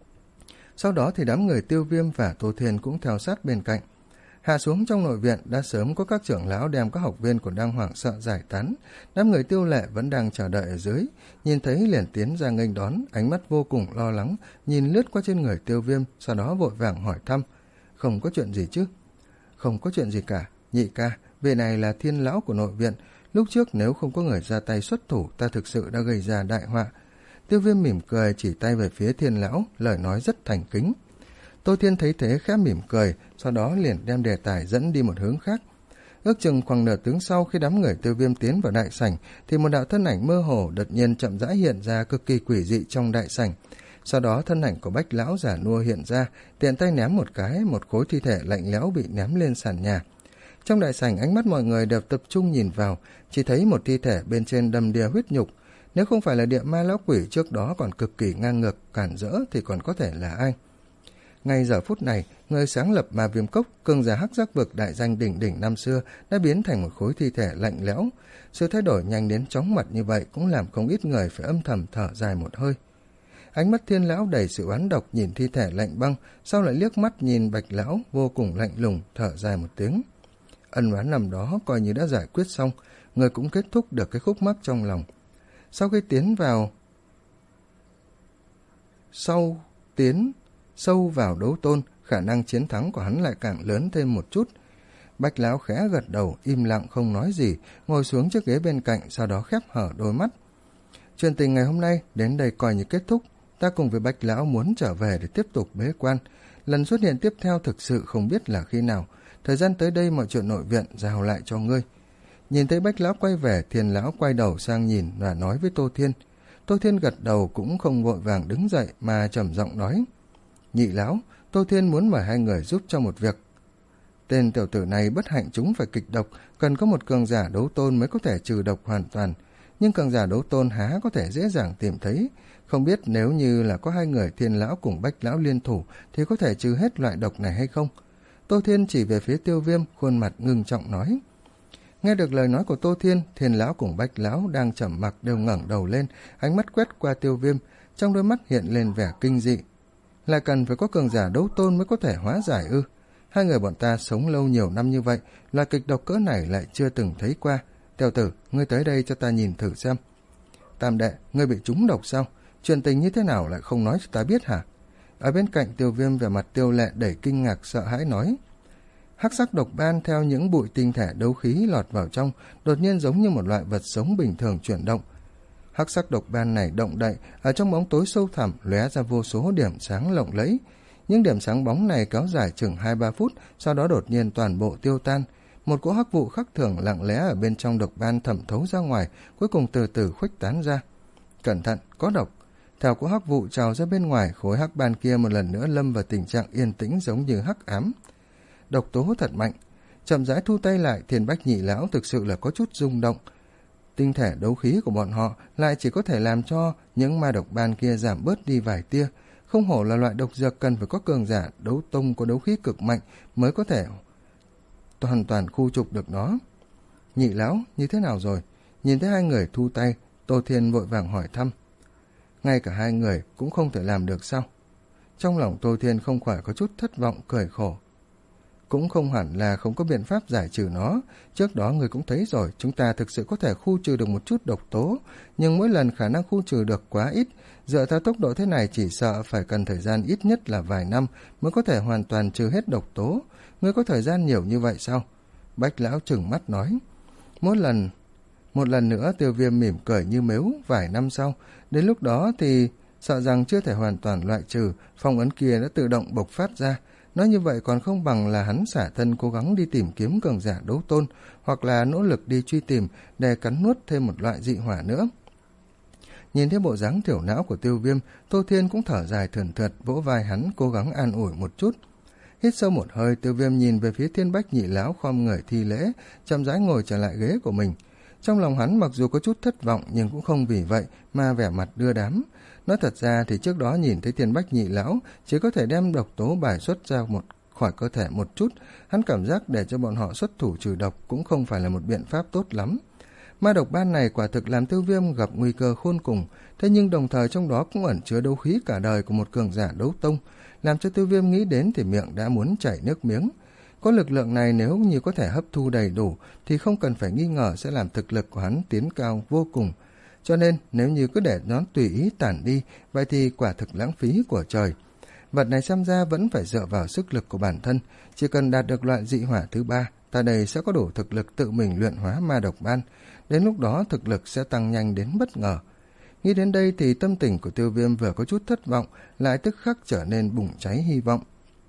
Sau đó thì đám người Tiêu Viêm và Tô Thiên cũng theo sát bên cạnh. Hạ xuống trong nội viện, đã sớm có các trưởng lão đem các học viên còn đang hoảng sợ giải tán. Đám người Tiêu Lệ vẫn đang chờ đợi ở dưới, nhìn thấy liền tiến ra nghênh đón, ánh mắt vô cùng lo lắng, nhìn lướt qua trên người Tiêu Viêm, sau đó vội vàng hỏi thăm. Không có chuyện gì chứ? Không có chuyện gì cả, nhị ca, vị này là Thiên lão của nội viện, lúc trước nếu không có người ra tay xuất thủ, ta thực sự đã gây ra đại họa. Tiêu Viêm mỉm cười chỉ tay về phía Thiên lão, lời nói rất thành kính. Tô Thiên thấy thế khẽ mỉm cười, sau đó liền đem đề tài dẫn đi một hướng khác. Ước chừng khoảng nửa tiếng sau, khi đám người Tiêu Viêm tiến vào đại sảnh, thì một đạo thân ảnh mơ hồ đột nhiên chậm rãi hiện ra cực kỳ quỷ dị trong đại sảnh. Sau đó thân ảnh của Bách lão giả nua hiện ra, tiện tay ném một cái, một khối thi thể lạnh lẽo bị ném lên sàn nhà. Trong đại sảnh ánh mắt mọi người đều tập trung nhìn vào, chỉ thấy một thi thể bên trên đầm đìa huyết nhục. Nếu không phải là địa ma lão quỷ trước đó còn cực kỳ ngang ngược, cản rỡ thì còn có thể là ai? Ngay giờ phút này, người sáng lập ma viêm cốc, cường giả hắc giác vực đại danh đỉnh đỉnh năm xưa đã biến thành một khối thi thể lạnh lẽo. Sự thay đổi nhanh đến chóng mặt như vậy cũng làm không ít người phải âm thầm thở dài một hơi. Ánh mắt Thiên lão đầy sự oán độc nhìn thi thể lạnh băng, sau lại liếc mắt nhìn Bạch lão vô cùng lạnh lùng, thở dài một tiếng. Ân oán năm đó coi như đã giải quyết xong, người cũng kết thúc được cái khúc mắc trong lòng. Sau khi tiến vào sau tiến sâu vào đấu tôn, khả năng chiến thắng của hắn lại càng lớn thêm một chút. Bạch lão khẽ gật đầu, im lặng không nói gì, ngồi xuống chiếc ghế bên cạnh, sau đó khép hở đôi mắt. Chuyện tình ngày hôm nay đến đây coi như kết thúc, ta cùng với Bạch lão muốn trở về để tiếp tục bế quan. Lần xuất hiện tiếp theo thực sự không biết là khi nào, thời gian tới đây mọi chuyện nội viện giao lại cho ngươi. Nhìn thấy Bách lão quay về, Thiên lão quay đầu sang nhìn và nói với Tô Thiên. Tô Thiên gật đầu cũng không vội vàng đứng dậy mà trầm giọng nói. Nhị lão, Tô Thiên muốn mời hai người giúp cho một việc. Tên tiểu tử này bất hạnh chúng phải kịch độc, cần có một cường giả đấu tôn mới có thể trừ độc hoàn toàn. Nhưng cường giả đấu tôn há có thể dễ dàng tìm thấy. Không biết nếu như là có hai người Thiên lão cùng Bách lão liên thủ thì có thể trừ hết loại độc này hay không? Tô Thiên chỉ về phía Tiêu Viêm, khuôn mặt ngưng trọng nói. Nghe được lời nói của Tô Thiên, Thiên lão cùng Bách lão đang trầm mặc đều ngẩng đầu lên, ánh mắt quét qua Tiêu Viêm, trong đôi mắt hiện lên vẻ kinh dị. Lại cần phải có cường giả đấu tôn mới có thể hóa giải ư? Hai người bọn ta sống lâu nhiều năm như vậy, loại kịch độc cỡ này lại chưa từng thấy qua. Tiểu tử, ngươi tới đây cho ta nhìn thử xem. Tam đệ, ngươi bị trúng độc sao? Chuyện tình như thế nào lại không nói cho ta biết hả? Ở bên cạnh Tiêu Viêm vẻ mặt Tiêu Lệ đầy kinh ngạc sợ hãi nói: hắc sắc độc ban theo những bụi tinh thể đấu khí lọt vào trong, đột nhiên giống như một loại vật sống bình thường chuyển động. Hắc sắc độc ban này động đậy, ở trong bóng tối sâu thẳm lóe ra vô số điểm sáng lộng lẫy. Những điểm sáng bóng này kéo dài chừng hai ba phút, sau đó đột nhiên toàn bộ tiêu tan. Một cỗ hắc vụ khắc thường lặng lẽ ở bên trong độc ban thẩm thấu ra ngoài, cuối cùng từ từ khuếch tán ra. Cẩn thận, có độc! Theo cỗ hắc vụ trào ra bên ngoài, khối hắc ban kia một lần nữa lâm vào tình trạng yên tĩnh giống như hắc ám. Độc tố thật mạnh. Chậm rãi thu tay lại, Thiên Bách Nhị Lão thực sự là có chút rung động. Tinh thể đấu khí của bọn họ lại chỉ có thể làm cho những ma độc ban kia giảm bớt đi vài tia. Không hổ là loại độc dược cần phải có cường giả đấu tông có đấu khí cực mạnh mới có thể hoàn toàn khu trục được nó. Nhị Lão, như thế nào rồi? Nhìn thấy hai người thu tay, Tô Thiên vội vàng hỏi thăm. Ngay cả hai người cũng không thể làm được sao? Trong lòng Tô Thiên không khỏi có chút thất vọng, cười khổ. Cũng không hẳn là không có biện pháp giải trừ nó. Trước đó người cũng thấy rồi, chúng ta thực sự có thể khu trừ được một chút độc tố, nhưng mỗi lần khả năng khu trừ được quá ít. Dựa theo tốc độ thế này chỉ sợ phải cần thời gian ít nhất là vài năm mới có thể hoàn toàn trừ hết độc tố. Ngươi có thời gian nhiều như vậy sao? Bách Lão trừng mắt nói. Mỗi lần... Một lần nữa Tiêu Viêm mỉm cười như mếu. Vài năm sau, đến lúc đó thì sợ rằng chưa thể hoàn toàn loại trừ, phong ấn kia đã tự động bộc phát ra. Nói như vậy còn không bằng là hắn xả thân cố gắng đi tìm kiếm cường giả đấu tôn, hoặc là nỗ lực đi truy tìm để cắn nuốt thêm một loại dị hỏa nữa. Nhìn thấy bộ dáng thiểu não của Tiêu Viêm, Tô Thiên cũng thở dài thườn thượt, vỗ vai hắn cố gắng an ủi một chút. Hít sâu một hơi, Tiêu Viêm nhìn về phía Thiên Bách Nhị Lão khom người thi lễ, chậm rãi ngồi trở lại ghế của mình. Trong lòng hắn mặc dù có chút thất vọng nhưng cũng không vì vậy mà vẻ mặt đưa đám. Nói thật ra thì trước đó nhìn thấy Thiên Bách Nhị Lão chỉ có thể đem độc tố bài xuất ra một khỏi cơ thể một chút, hắn cảm giác để cho bọn họ xuất thủ trừ độc cũng không phải là một biện pháp tốt lắm. Ma độc ban này quả thực làm Tiêu Viêm gặp nguy cơ khôn cùng, thế nhưng đồng thời trong đó cũng ẩn chứa đấu khí cả đời của một cường giả đấu tông, làm cho Tiêu Viêm nghĩ đến thì miệng đã muốn chảy nước miếng. Có lực lượng này nếu như có thể hấp thu đầy đủ thì không cần phải nghi ngờ sẽ làm thực lực của hắn tiến cao vô cùng. Cho nên nếu như cứ để nó tùy ý tản đi, vậy thì quả thực lãng phí của trời. Vật này xem ra vẫn phải dựa vào sức lực của bản thân. Chỉ cần đạt được loại dị hỏa thứ ba, ta đây sẽ có đủ thực lực tự mình luyện hóa ma độc ban. Đến lúc đó thực lực sẽ tăng nhanh đến bất ngờ. Nghĩ đến đây thì tâm tình của Tiêu Viêm vừa có chút thất vọng, lại tức khắc trở nên bùng cháy hy vọng.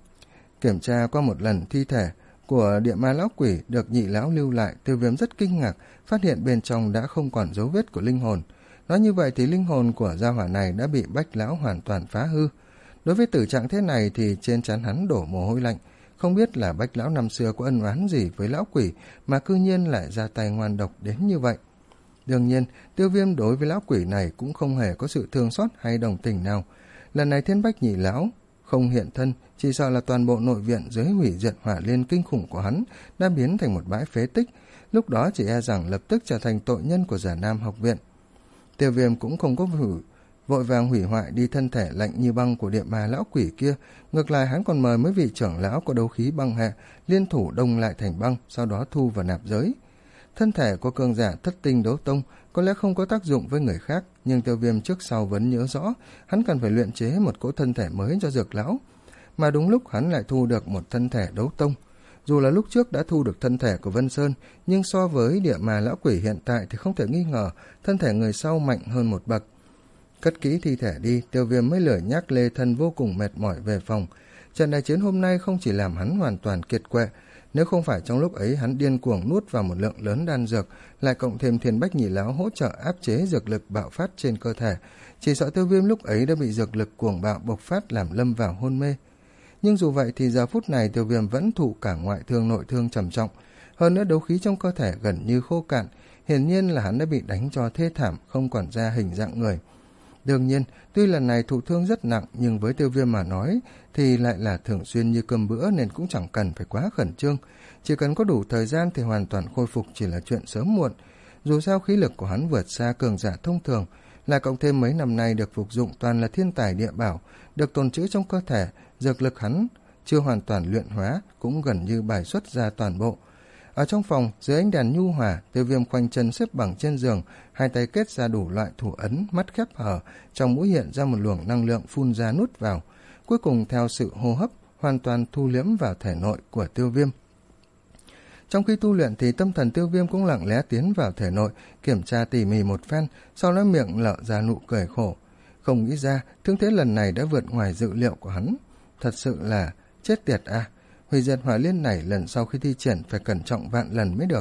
Kiểm tra qua một lần thi thể của địa ma lão quỷ được Nhị Lão lưu lại, Tiêu Viêm rất kinh ngạc, phát hiện bên trong đã không còn dấu vết của linh hồn. Nói như vậy thì linh hồn của gia hỏa này đã bị Bách Lão hoàn toàn phá hư. Đối với tử trạng thế này thì trên trán hắn đổ mồ hôi lạnh, không biết là Bách Lão năm xưa có ân oán gì với lão quỷ mà cư nhiên lại ra tay ngoan độc đến như vậy. Đương nhiên, Tiêu Viêm đối với lão quỷ này cũng không hề có sự thương xót hay đồng tình nào. Lần này Thiên Bách Nhị Lão không hiện thân, chỉ sợ là toàn bộ nội viện dưới hủy diệt hỏa liên kinh khủng của hắn đã biến thành một bãi phế tích, lúc đó chỉ e rằng lập tức trở thành tội nhân của Giả Nam học viện. Tiêu Viêm cũng không có hủy, vội vàng hủy hoại đi thân thể lạnh như băng của địa ma lão quỷ kia, ngược lại hắn còn mời mấy vị trưởng lão có đấu khí băng hệ liên thủ đông lại thành băng, sau đó thu vào nạp giới. Thân thể của cường giả thất tinh đấu tông có lẽ không có tác dụng với người khác, nhưng Tiêu Viêm trước sau vẫn nhớ rõ hắn cần phải luyện chế một cỗ thân thể mới cho Dược Lão, mà đúng lúc hắn lại thu được một thân thể đấu tông. Dù là lúc trước đã thu được thân thể của Vân Sơn, nhưng so với địa ma lão quỷ hiện tại thì không thể nghi ngờ thân thể người sau mạnh hơn một bậc. Cất kỹ thi thể đi, Tiêu Viêm mới lười nhác lê thân vô cùng mệt mỏi về phòng. Trận đại chiến hôm nay không chỉ làm hắn hoàn toàn kiệt quệ, nếu không phải trong lúc ấy hắn điên cuồng nuốt vào một lượng lớn đan dược, lại cộng thêm Thiên Bách Nhị Lão hỗ trợ áp chế dược lực bạo phát trên cơ thể, chỉ sợ Tiêu Viêm lúc ấy đã bị dược lực cuồng bạo bộc phát làm lâm vào hôn mê. Nhưng dù vậy thì giờ phút này Tiêu Viêm vẫn thụ cả ngoại thương nội thương trầm trọng, hơn nữa đấu khí trong cơ thể gần như khô cạn, hiển nhiên là hắn đã bị đánh cho thê thảm, không còn ra hình dạng người. Đương nhiên, tuy lần này thụ thương rất nặng nhưng với Tiêu Viêm mà nói thì lại là thường xuyên như cơm bữa nên cũng chẳng cần phải quá khẩn trương. Chỉ cần có đủ thời gian thì hoàn toàn khôi phục chỉ là chuyện sớm muộn. Dù sao khí lực của hắn vượt xa cường giả thông thường, là cộng thêm mấy năm nay được phục dụng toàn là thiên tài địa bảo, được tồn trữ trong cơ thể, dược lực hắn chưa hoàn toàn luyện hóa cũng gần như bài xuất ra toàn bộ. Ở trong phòng, dưới ánh đèn nhu hòa, Tiêu Viêm khoanh chân xếp bằng trên giường, hai tay kết ra đủ loại thủ ấn, mắt khép hở, trong mũi hiện ra một luồng năng lượng phun ra nuốt vào. cuối cùng theo sự hô hấp hoàn toàn thu liễm vào thể nội của Tiêu Viêm. Trong khi tu luyện thì tâm thần Tiêu Viêm cũng lặng lẽ tiến vào thể nội, kiểm tra tỉ mỉ một phen, sau đó miệng lợ ra nụ cười khổ. Không nghĩ ra, thương thế lần này đã vượt ngoài dự liệu của hắn. Thật sự là chết tiệt à, hủy diệt hỏa liên này lần sau khi thi triển phải cẩn trọng vạn lần mới được.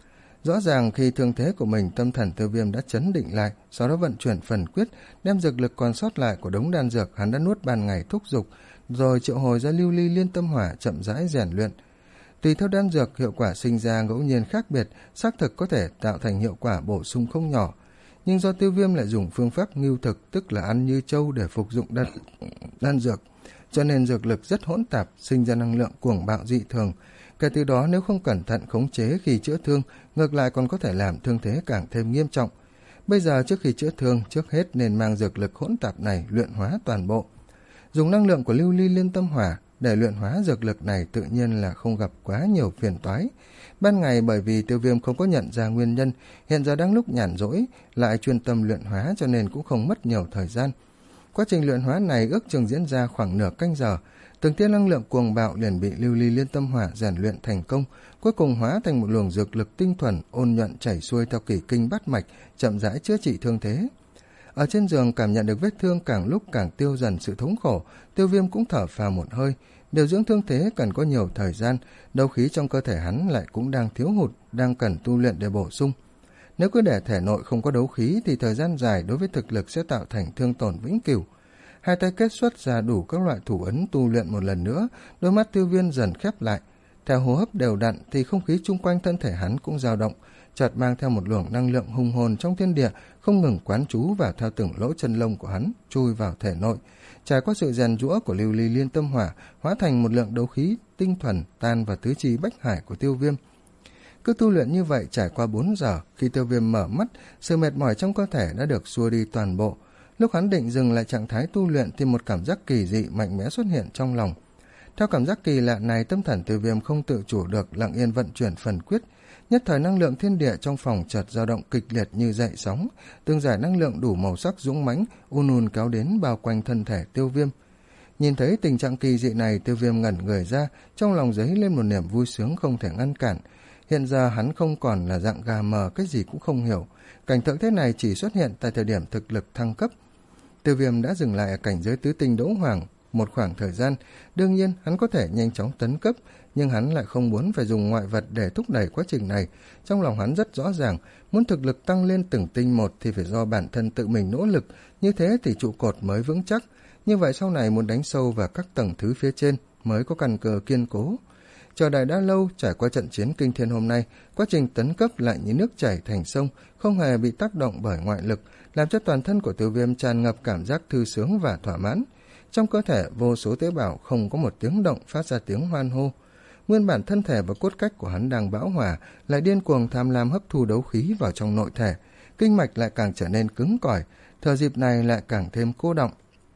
Rõ ràng khi thương thế của mình, tâm thần Tiêu Viêm đã chấn định lại, sau đó vận chuyển phần quyết, đem dược lực còn sót lại của đống đan dược hắn đã nuốt ban ngày thúc giục, rồi triệu hồi ra lưu ly liên tâm hỏa chậm rãi rèn luyện. Tùy theo đan dược, hiệu quả sinh ra ngẫu nhiên khác biệt, xác thực có thể tạo thành hiệu quả bổ sung không nhỏ. Nhưng do Tiêu Viêm lại dùng phương pháp ngưu thực, tức là ăn như trâu để phục dụng đan, đan dược, cho nên dược lực rất hỗn tạp, sinh ra năng lượng cuồng bạo dị thường. Kể từ đó nếu không cẩn thận khống chế khi chữa thương, ngược lại còn có thể làm thương thế càng thêm nghiêm trọng. Bây giờ trước khi chữa thương, trước hết nên mang dược lực hỗn tạp này luyện hóa toàn bộ. Dùng năng lượng của lưu ly liên tâm hỏa để luyện hóa dược lực này tự nhiên là không gặp quá nhiều phiền toái. Ban ngày bởi vì Tiêu Viêm không có nhận ra nguyên nhân, hiện giờ đang lúc nhàn rỗi, lại chuyên tâm luyện hóa cho nên cũng không mất nhiều thời gian. Quá trình luyện hóa này ước chừng diễn ra khoảng nửa canh giờ, từng tia năng lượng cuồng bạo liền bị lưu ly liên tâm hỏa rèn luyện thành công, cuối cùng hóa thành một luồng dược lực tinh thuần, ôn nhuận chảy xuôi theo kỷ kinh bát mạch, chậm rãi chữa trị thương thế. Ở trên giường cảm nhận được vết thương càng lúc càng tiêu dần sự thống khổ, Tiêu Viêm cũng thở phào một hơi. Điều dưỡng thương thế cần có nhiều thời gian, đấu khí trong cơ thể hắn lại cũng đang thiếu hụt, đang cần tu luyện để bổ sung. Nếu cứ để thể nội không có đấu khí thì thời gian dài đối với thực lực sẽ tạo thành thương tổn vĩnh cửu. Hai tay kết xuất ra đủ các loại thủ ấn tu luyện một lần nữa, đôi mắt Tiêu Viêm dần khép lại. Theo hô hấp đều đặn thì không khí chung quanh thân thể hắn cũng dao động, chợt mang theo một luồng năng lượng hùng hồn trong thiên địa, không ngừng quán trú vào theo từng lỗ chân lông của hắn, chui vào thể nội. Trải qua sự rèn giũa của lưu ly liên tâm hỏa, hóa thành một lượng đấu khí tinh thuần tan vào tứ chi bách hải của Tiêu Viêm. Cứ tu luyện như vậy trải qua bốn giờ, khi Tiêu Viêm mở mắt, sự mệt mỏi trong cơ thể đã được xua đi toàn bộ. Lúc hắn định dừng lại trạng thái tu luyện thì một cảm giác kỳ dị mạnh mẽ xuất hiện trong lòng. Theo cảm giác kỳ lạ này, tâm thần Tiêu Viêm không tự chủ được lặng yên vận chuyển phần quyết. Nhất thời năng lượng thiên địa trong phòng chợt dao động kịch liệt như dậy sóng, từng giải năng lượng đủ màu sắc dũng mãnh ùn ùn kéo đến bao quanh thân thể Tiêu Viêm. Nhìn thấy tình trạng kỳ dị này, Tiêu Viêm ngẩn người ra, trong lòng dấy lên một niềm vui sướng không thể ngăn cản. Hiện giờ hắn không còn là dạng gà mờ, cái gì cũng không hiểu. Cảnh tượng thế này chỉ xuất hiện tại thời điểm thực lực thăng cấp. Tiêu Viêm đã dừng lại ở cảnh giới tứ tinh đấu hoàng một khoảng thời gian. Đương nhiên hắn có thể nhanh chóng tấn cấp, nhưng hắn lại không muốn phải dùng ngoại vật để thúc đẩy quá trình này. Trong lòng hắn rất rõ ràng, muốn thực lực tăng lên từng tinh một thì phải do bản thân tự mình nỗ lực, như thế thì trụ cột mới vững chắc. Như vậy sau này muốn đánh sâu vào các tầng thứ phía trên mới có căn cơ kiên cố. Chờ đợi đã lâu, trải qua trận chiến kinh thiên hôm nay, quá trình tấn cấp lại như nước chảy thành sông, không hề bị tác động bởi ngoại lực, làm cho toàn thân của Tiêu Viêm tràn ngập cảm giác thư sướng và thỏa mãn. Trong cơ thể vô số tế bào không có một tiếng động phát ra tiếng hoan hô. Nguyên bản thân thể và cốt cách của hắn đang bão hòa, lại điên cuồng tham lam hấp thu đấu khí vào trong nội thể, kinh mạch lại càng trở nên cứng cỏi, thời dịp này lại càng thêm cô đọng.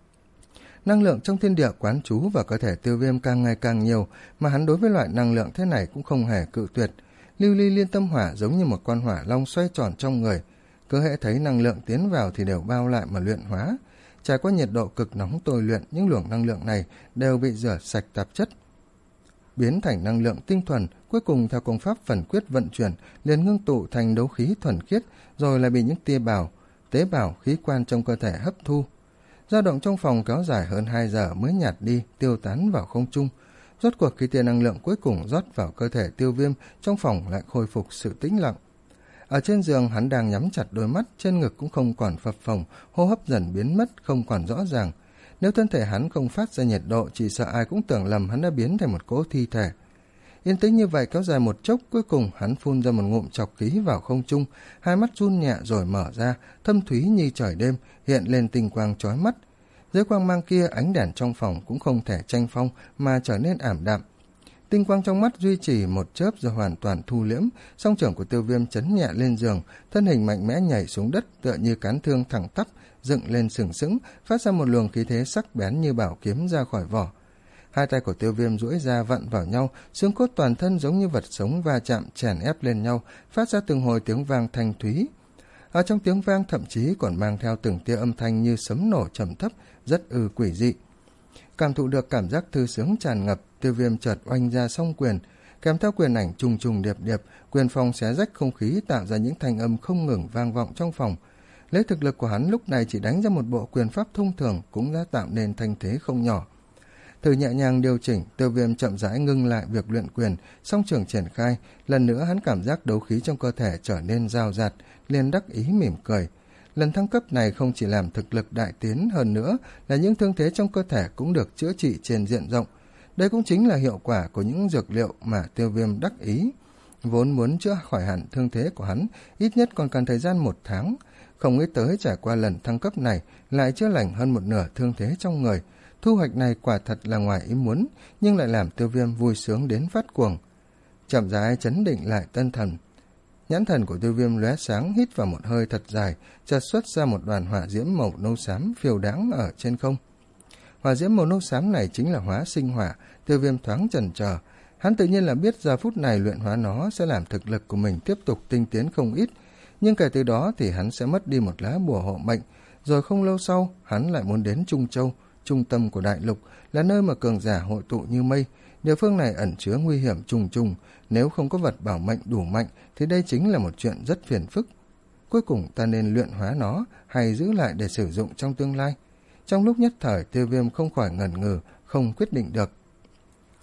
Năng lượng trong thiên địa quán trú vào cơ thể Tiêu Viêm càng ngày càng nhiều, mà hắn đối với loại năng lượng thế này cũng không hề cự tuyệt. Lưu ly liên tâm hỏa giống như một con hỏa long xoay tròn trong người, cứ hễ thấy năng lượng tiến vào thì đều bao lại mà luyện hóa. Trải qua nhiệt độ cực nóng tôi luyện, những luồng năng lượng này đều bị rửa sạch tạp chất, biến thành năng lượng tinh thuần, cuối cùng theo công pháp phần quyết vận chuyển liền ngưng tụ thành đấu khí thuần khiết, rồi lại bị những tia bào, tế bào, khí quan trong cơ thể hấp thu. Dao động trong phòng kéo dài hơn hai giờ mới nhạt đi, tiêu tán vào không trung. Rốt cuộc khi tia năng lượng cuối cùng rót vào cơ thể Tiêu Viêm, trong phòng lại khôi phục sự tĩnh lặng. Ở trên giường hắn đang nhắm chặt đôi mắt, trên ngực cũng không còn phập phồng, hô hấp dần biến mất, không còn rõ ràng. Nếu thân thể hắn không phát ra nhiệt độ, chỉ sợ ai cũng tưởng lầm hắn đã biến thành một cỗ thi thể. Yên tĩnh như vậy kéo dài một chốc, cuối cùng hắn phun ra một ngụm trọc khí vào không trung, hai mắt run nhẹ rồi mở ra, thâm thúy như trời đêm, hiện lên tinh quang chói mắt. Dưới quang mang kia, ánh đèn trong phòng cũng không thể tranh phong mà trở nên ảm đạm. Tinh quang trong mắt duy trì một chớp rồi hoàn toàn thu liễm, song trưởng của Tiêu Viêm chấn nhẹ lên giường, thân hình mạnh mẽ nhảy xuống đất tựa như cán thương thẳng tắp, dựng lên sừng sững, phát ra một luồng khí thế sắc bén như bảo kiếm ra khỏi vỏ. Hai tay của Tiêu Viêm duỗi ra vặn vào nhau, xương cốt toàn thân giống như vật sống va chạm chèn ép lên nhau, phát ra từng hồi tiếng vang thanh thúy. Ở trong tiếng vang thậm chí còn mang theo từng tia âm thanh như sấm nổ trầm thấp, rất ư quỷ dị. Cảm thụ được cảm giác thư sướng tràn ngập, Tiêu Viêm chợt oanh ra song quyền, kèm theo quyền ảnh trùng trùng điệp điệp, quyền phong xé rách không khí tạo ra những thanh âm không ngừng vang vọng trong phòng. Lấy thực lực của hắn lúc này chỉ đánh ra một bộ quyền pháp thông thường cũng đã tạo nên thanh thế không nhỏ. Thử nhẹ nhàng điều chỉnh, Tiêu Viêm chậm rãi ngưng lại việc luyện quyền, song trường triển khai, lần nữa hắn cảm giác đấu khí trong cơ thể trở nên rào rạt, liền đắc ý mỉm cười. Lần thăng cấp này không chỉ làm thực lực đại tiến, hơn nữa là những thương thế trong cơ thể cũng được chữa trị trên diện rộng. Đây cũng chính là hiệu quả của những dược liệu mà Tiêu Viêm đắc ý. Vốn muốn chữa khỏi hẳn thương thế của hắn, ít nhất còn cần thời gian một tháng. Không nghĩ tới trải qua lần thăng cấp này, lại chữa lành hơn một nửa thương thế trong người. Thu hoạch này quả thật là ngoài ý muốn, nhưng lại làm Tiêu Viêm vui sướng đến phát cuồng. Chậm rãi chấn định lại tân thần. Nhãn thần của Tiêu Viêm lóe sáng, hít vào một hơi thật dài, chợt xuất ra một đoàn hỏa diễm màu nâu xám phiêu đáng ở trên không. Hỏa diễm màu nâu xám này chính là hóa sinh hỏa. Tiêu Viêm thoáng chần chờ, hắn tự nhiên là biết giờ phút này luyện hóa nó sẽ làm thực lực của mình tiếp tục tinh tiến không ít, nhưng kể từ đó thì hắn sẽ mất đi một lá bùa hộ mệnh. Rồi không lâu sau, hắn lại muốn đến Trung Châu, trung tâm của đại lục, là nơi mà cường giả hội tụ như mây. Địa phương này ẩn chứa nguy hiểm trùng trùng, nếu không có vật bảo mệnh đủ mạnh thì đây chính là một chuyện rất phiền phức. Cuối cùng ta nên luyện hóa nó hay giữ lại để sử dụng trong tương lai? Trong lúc nhất thời, Tiêu Viêm không khỏi ngần ngừ, không quyết định được.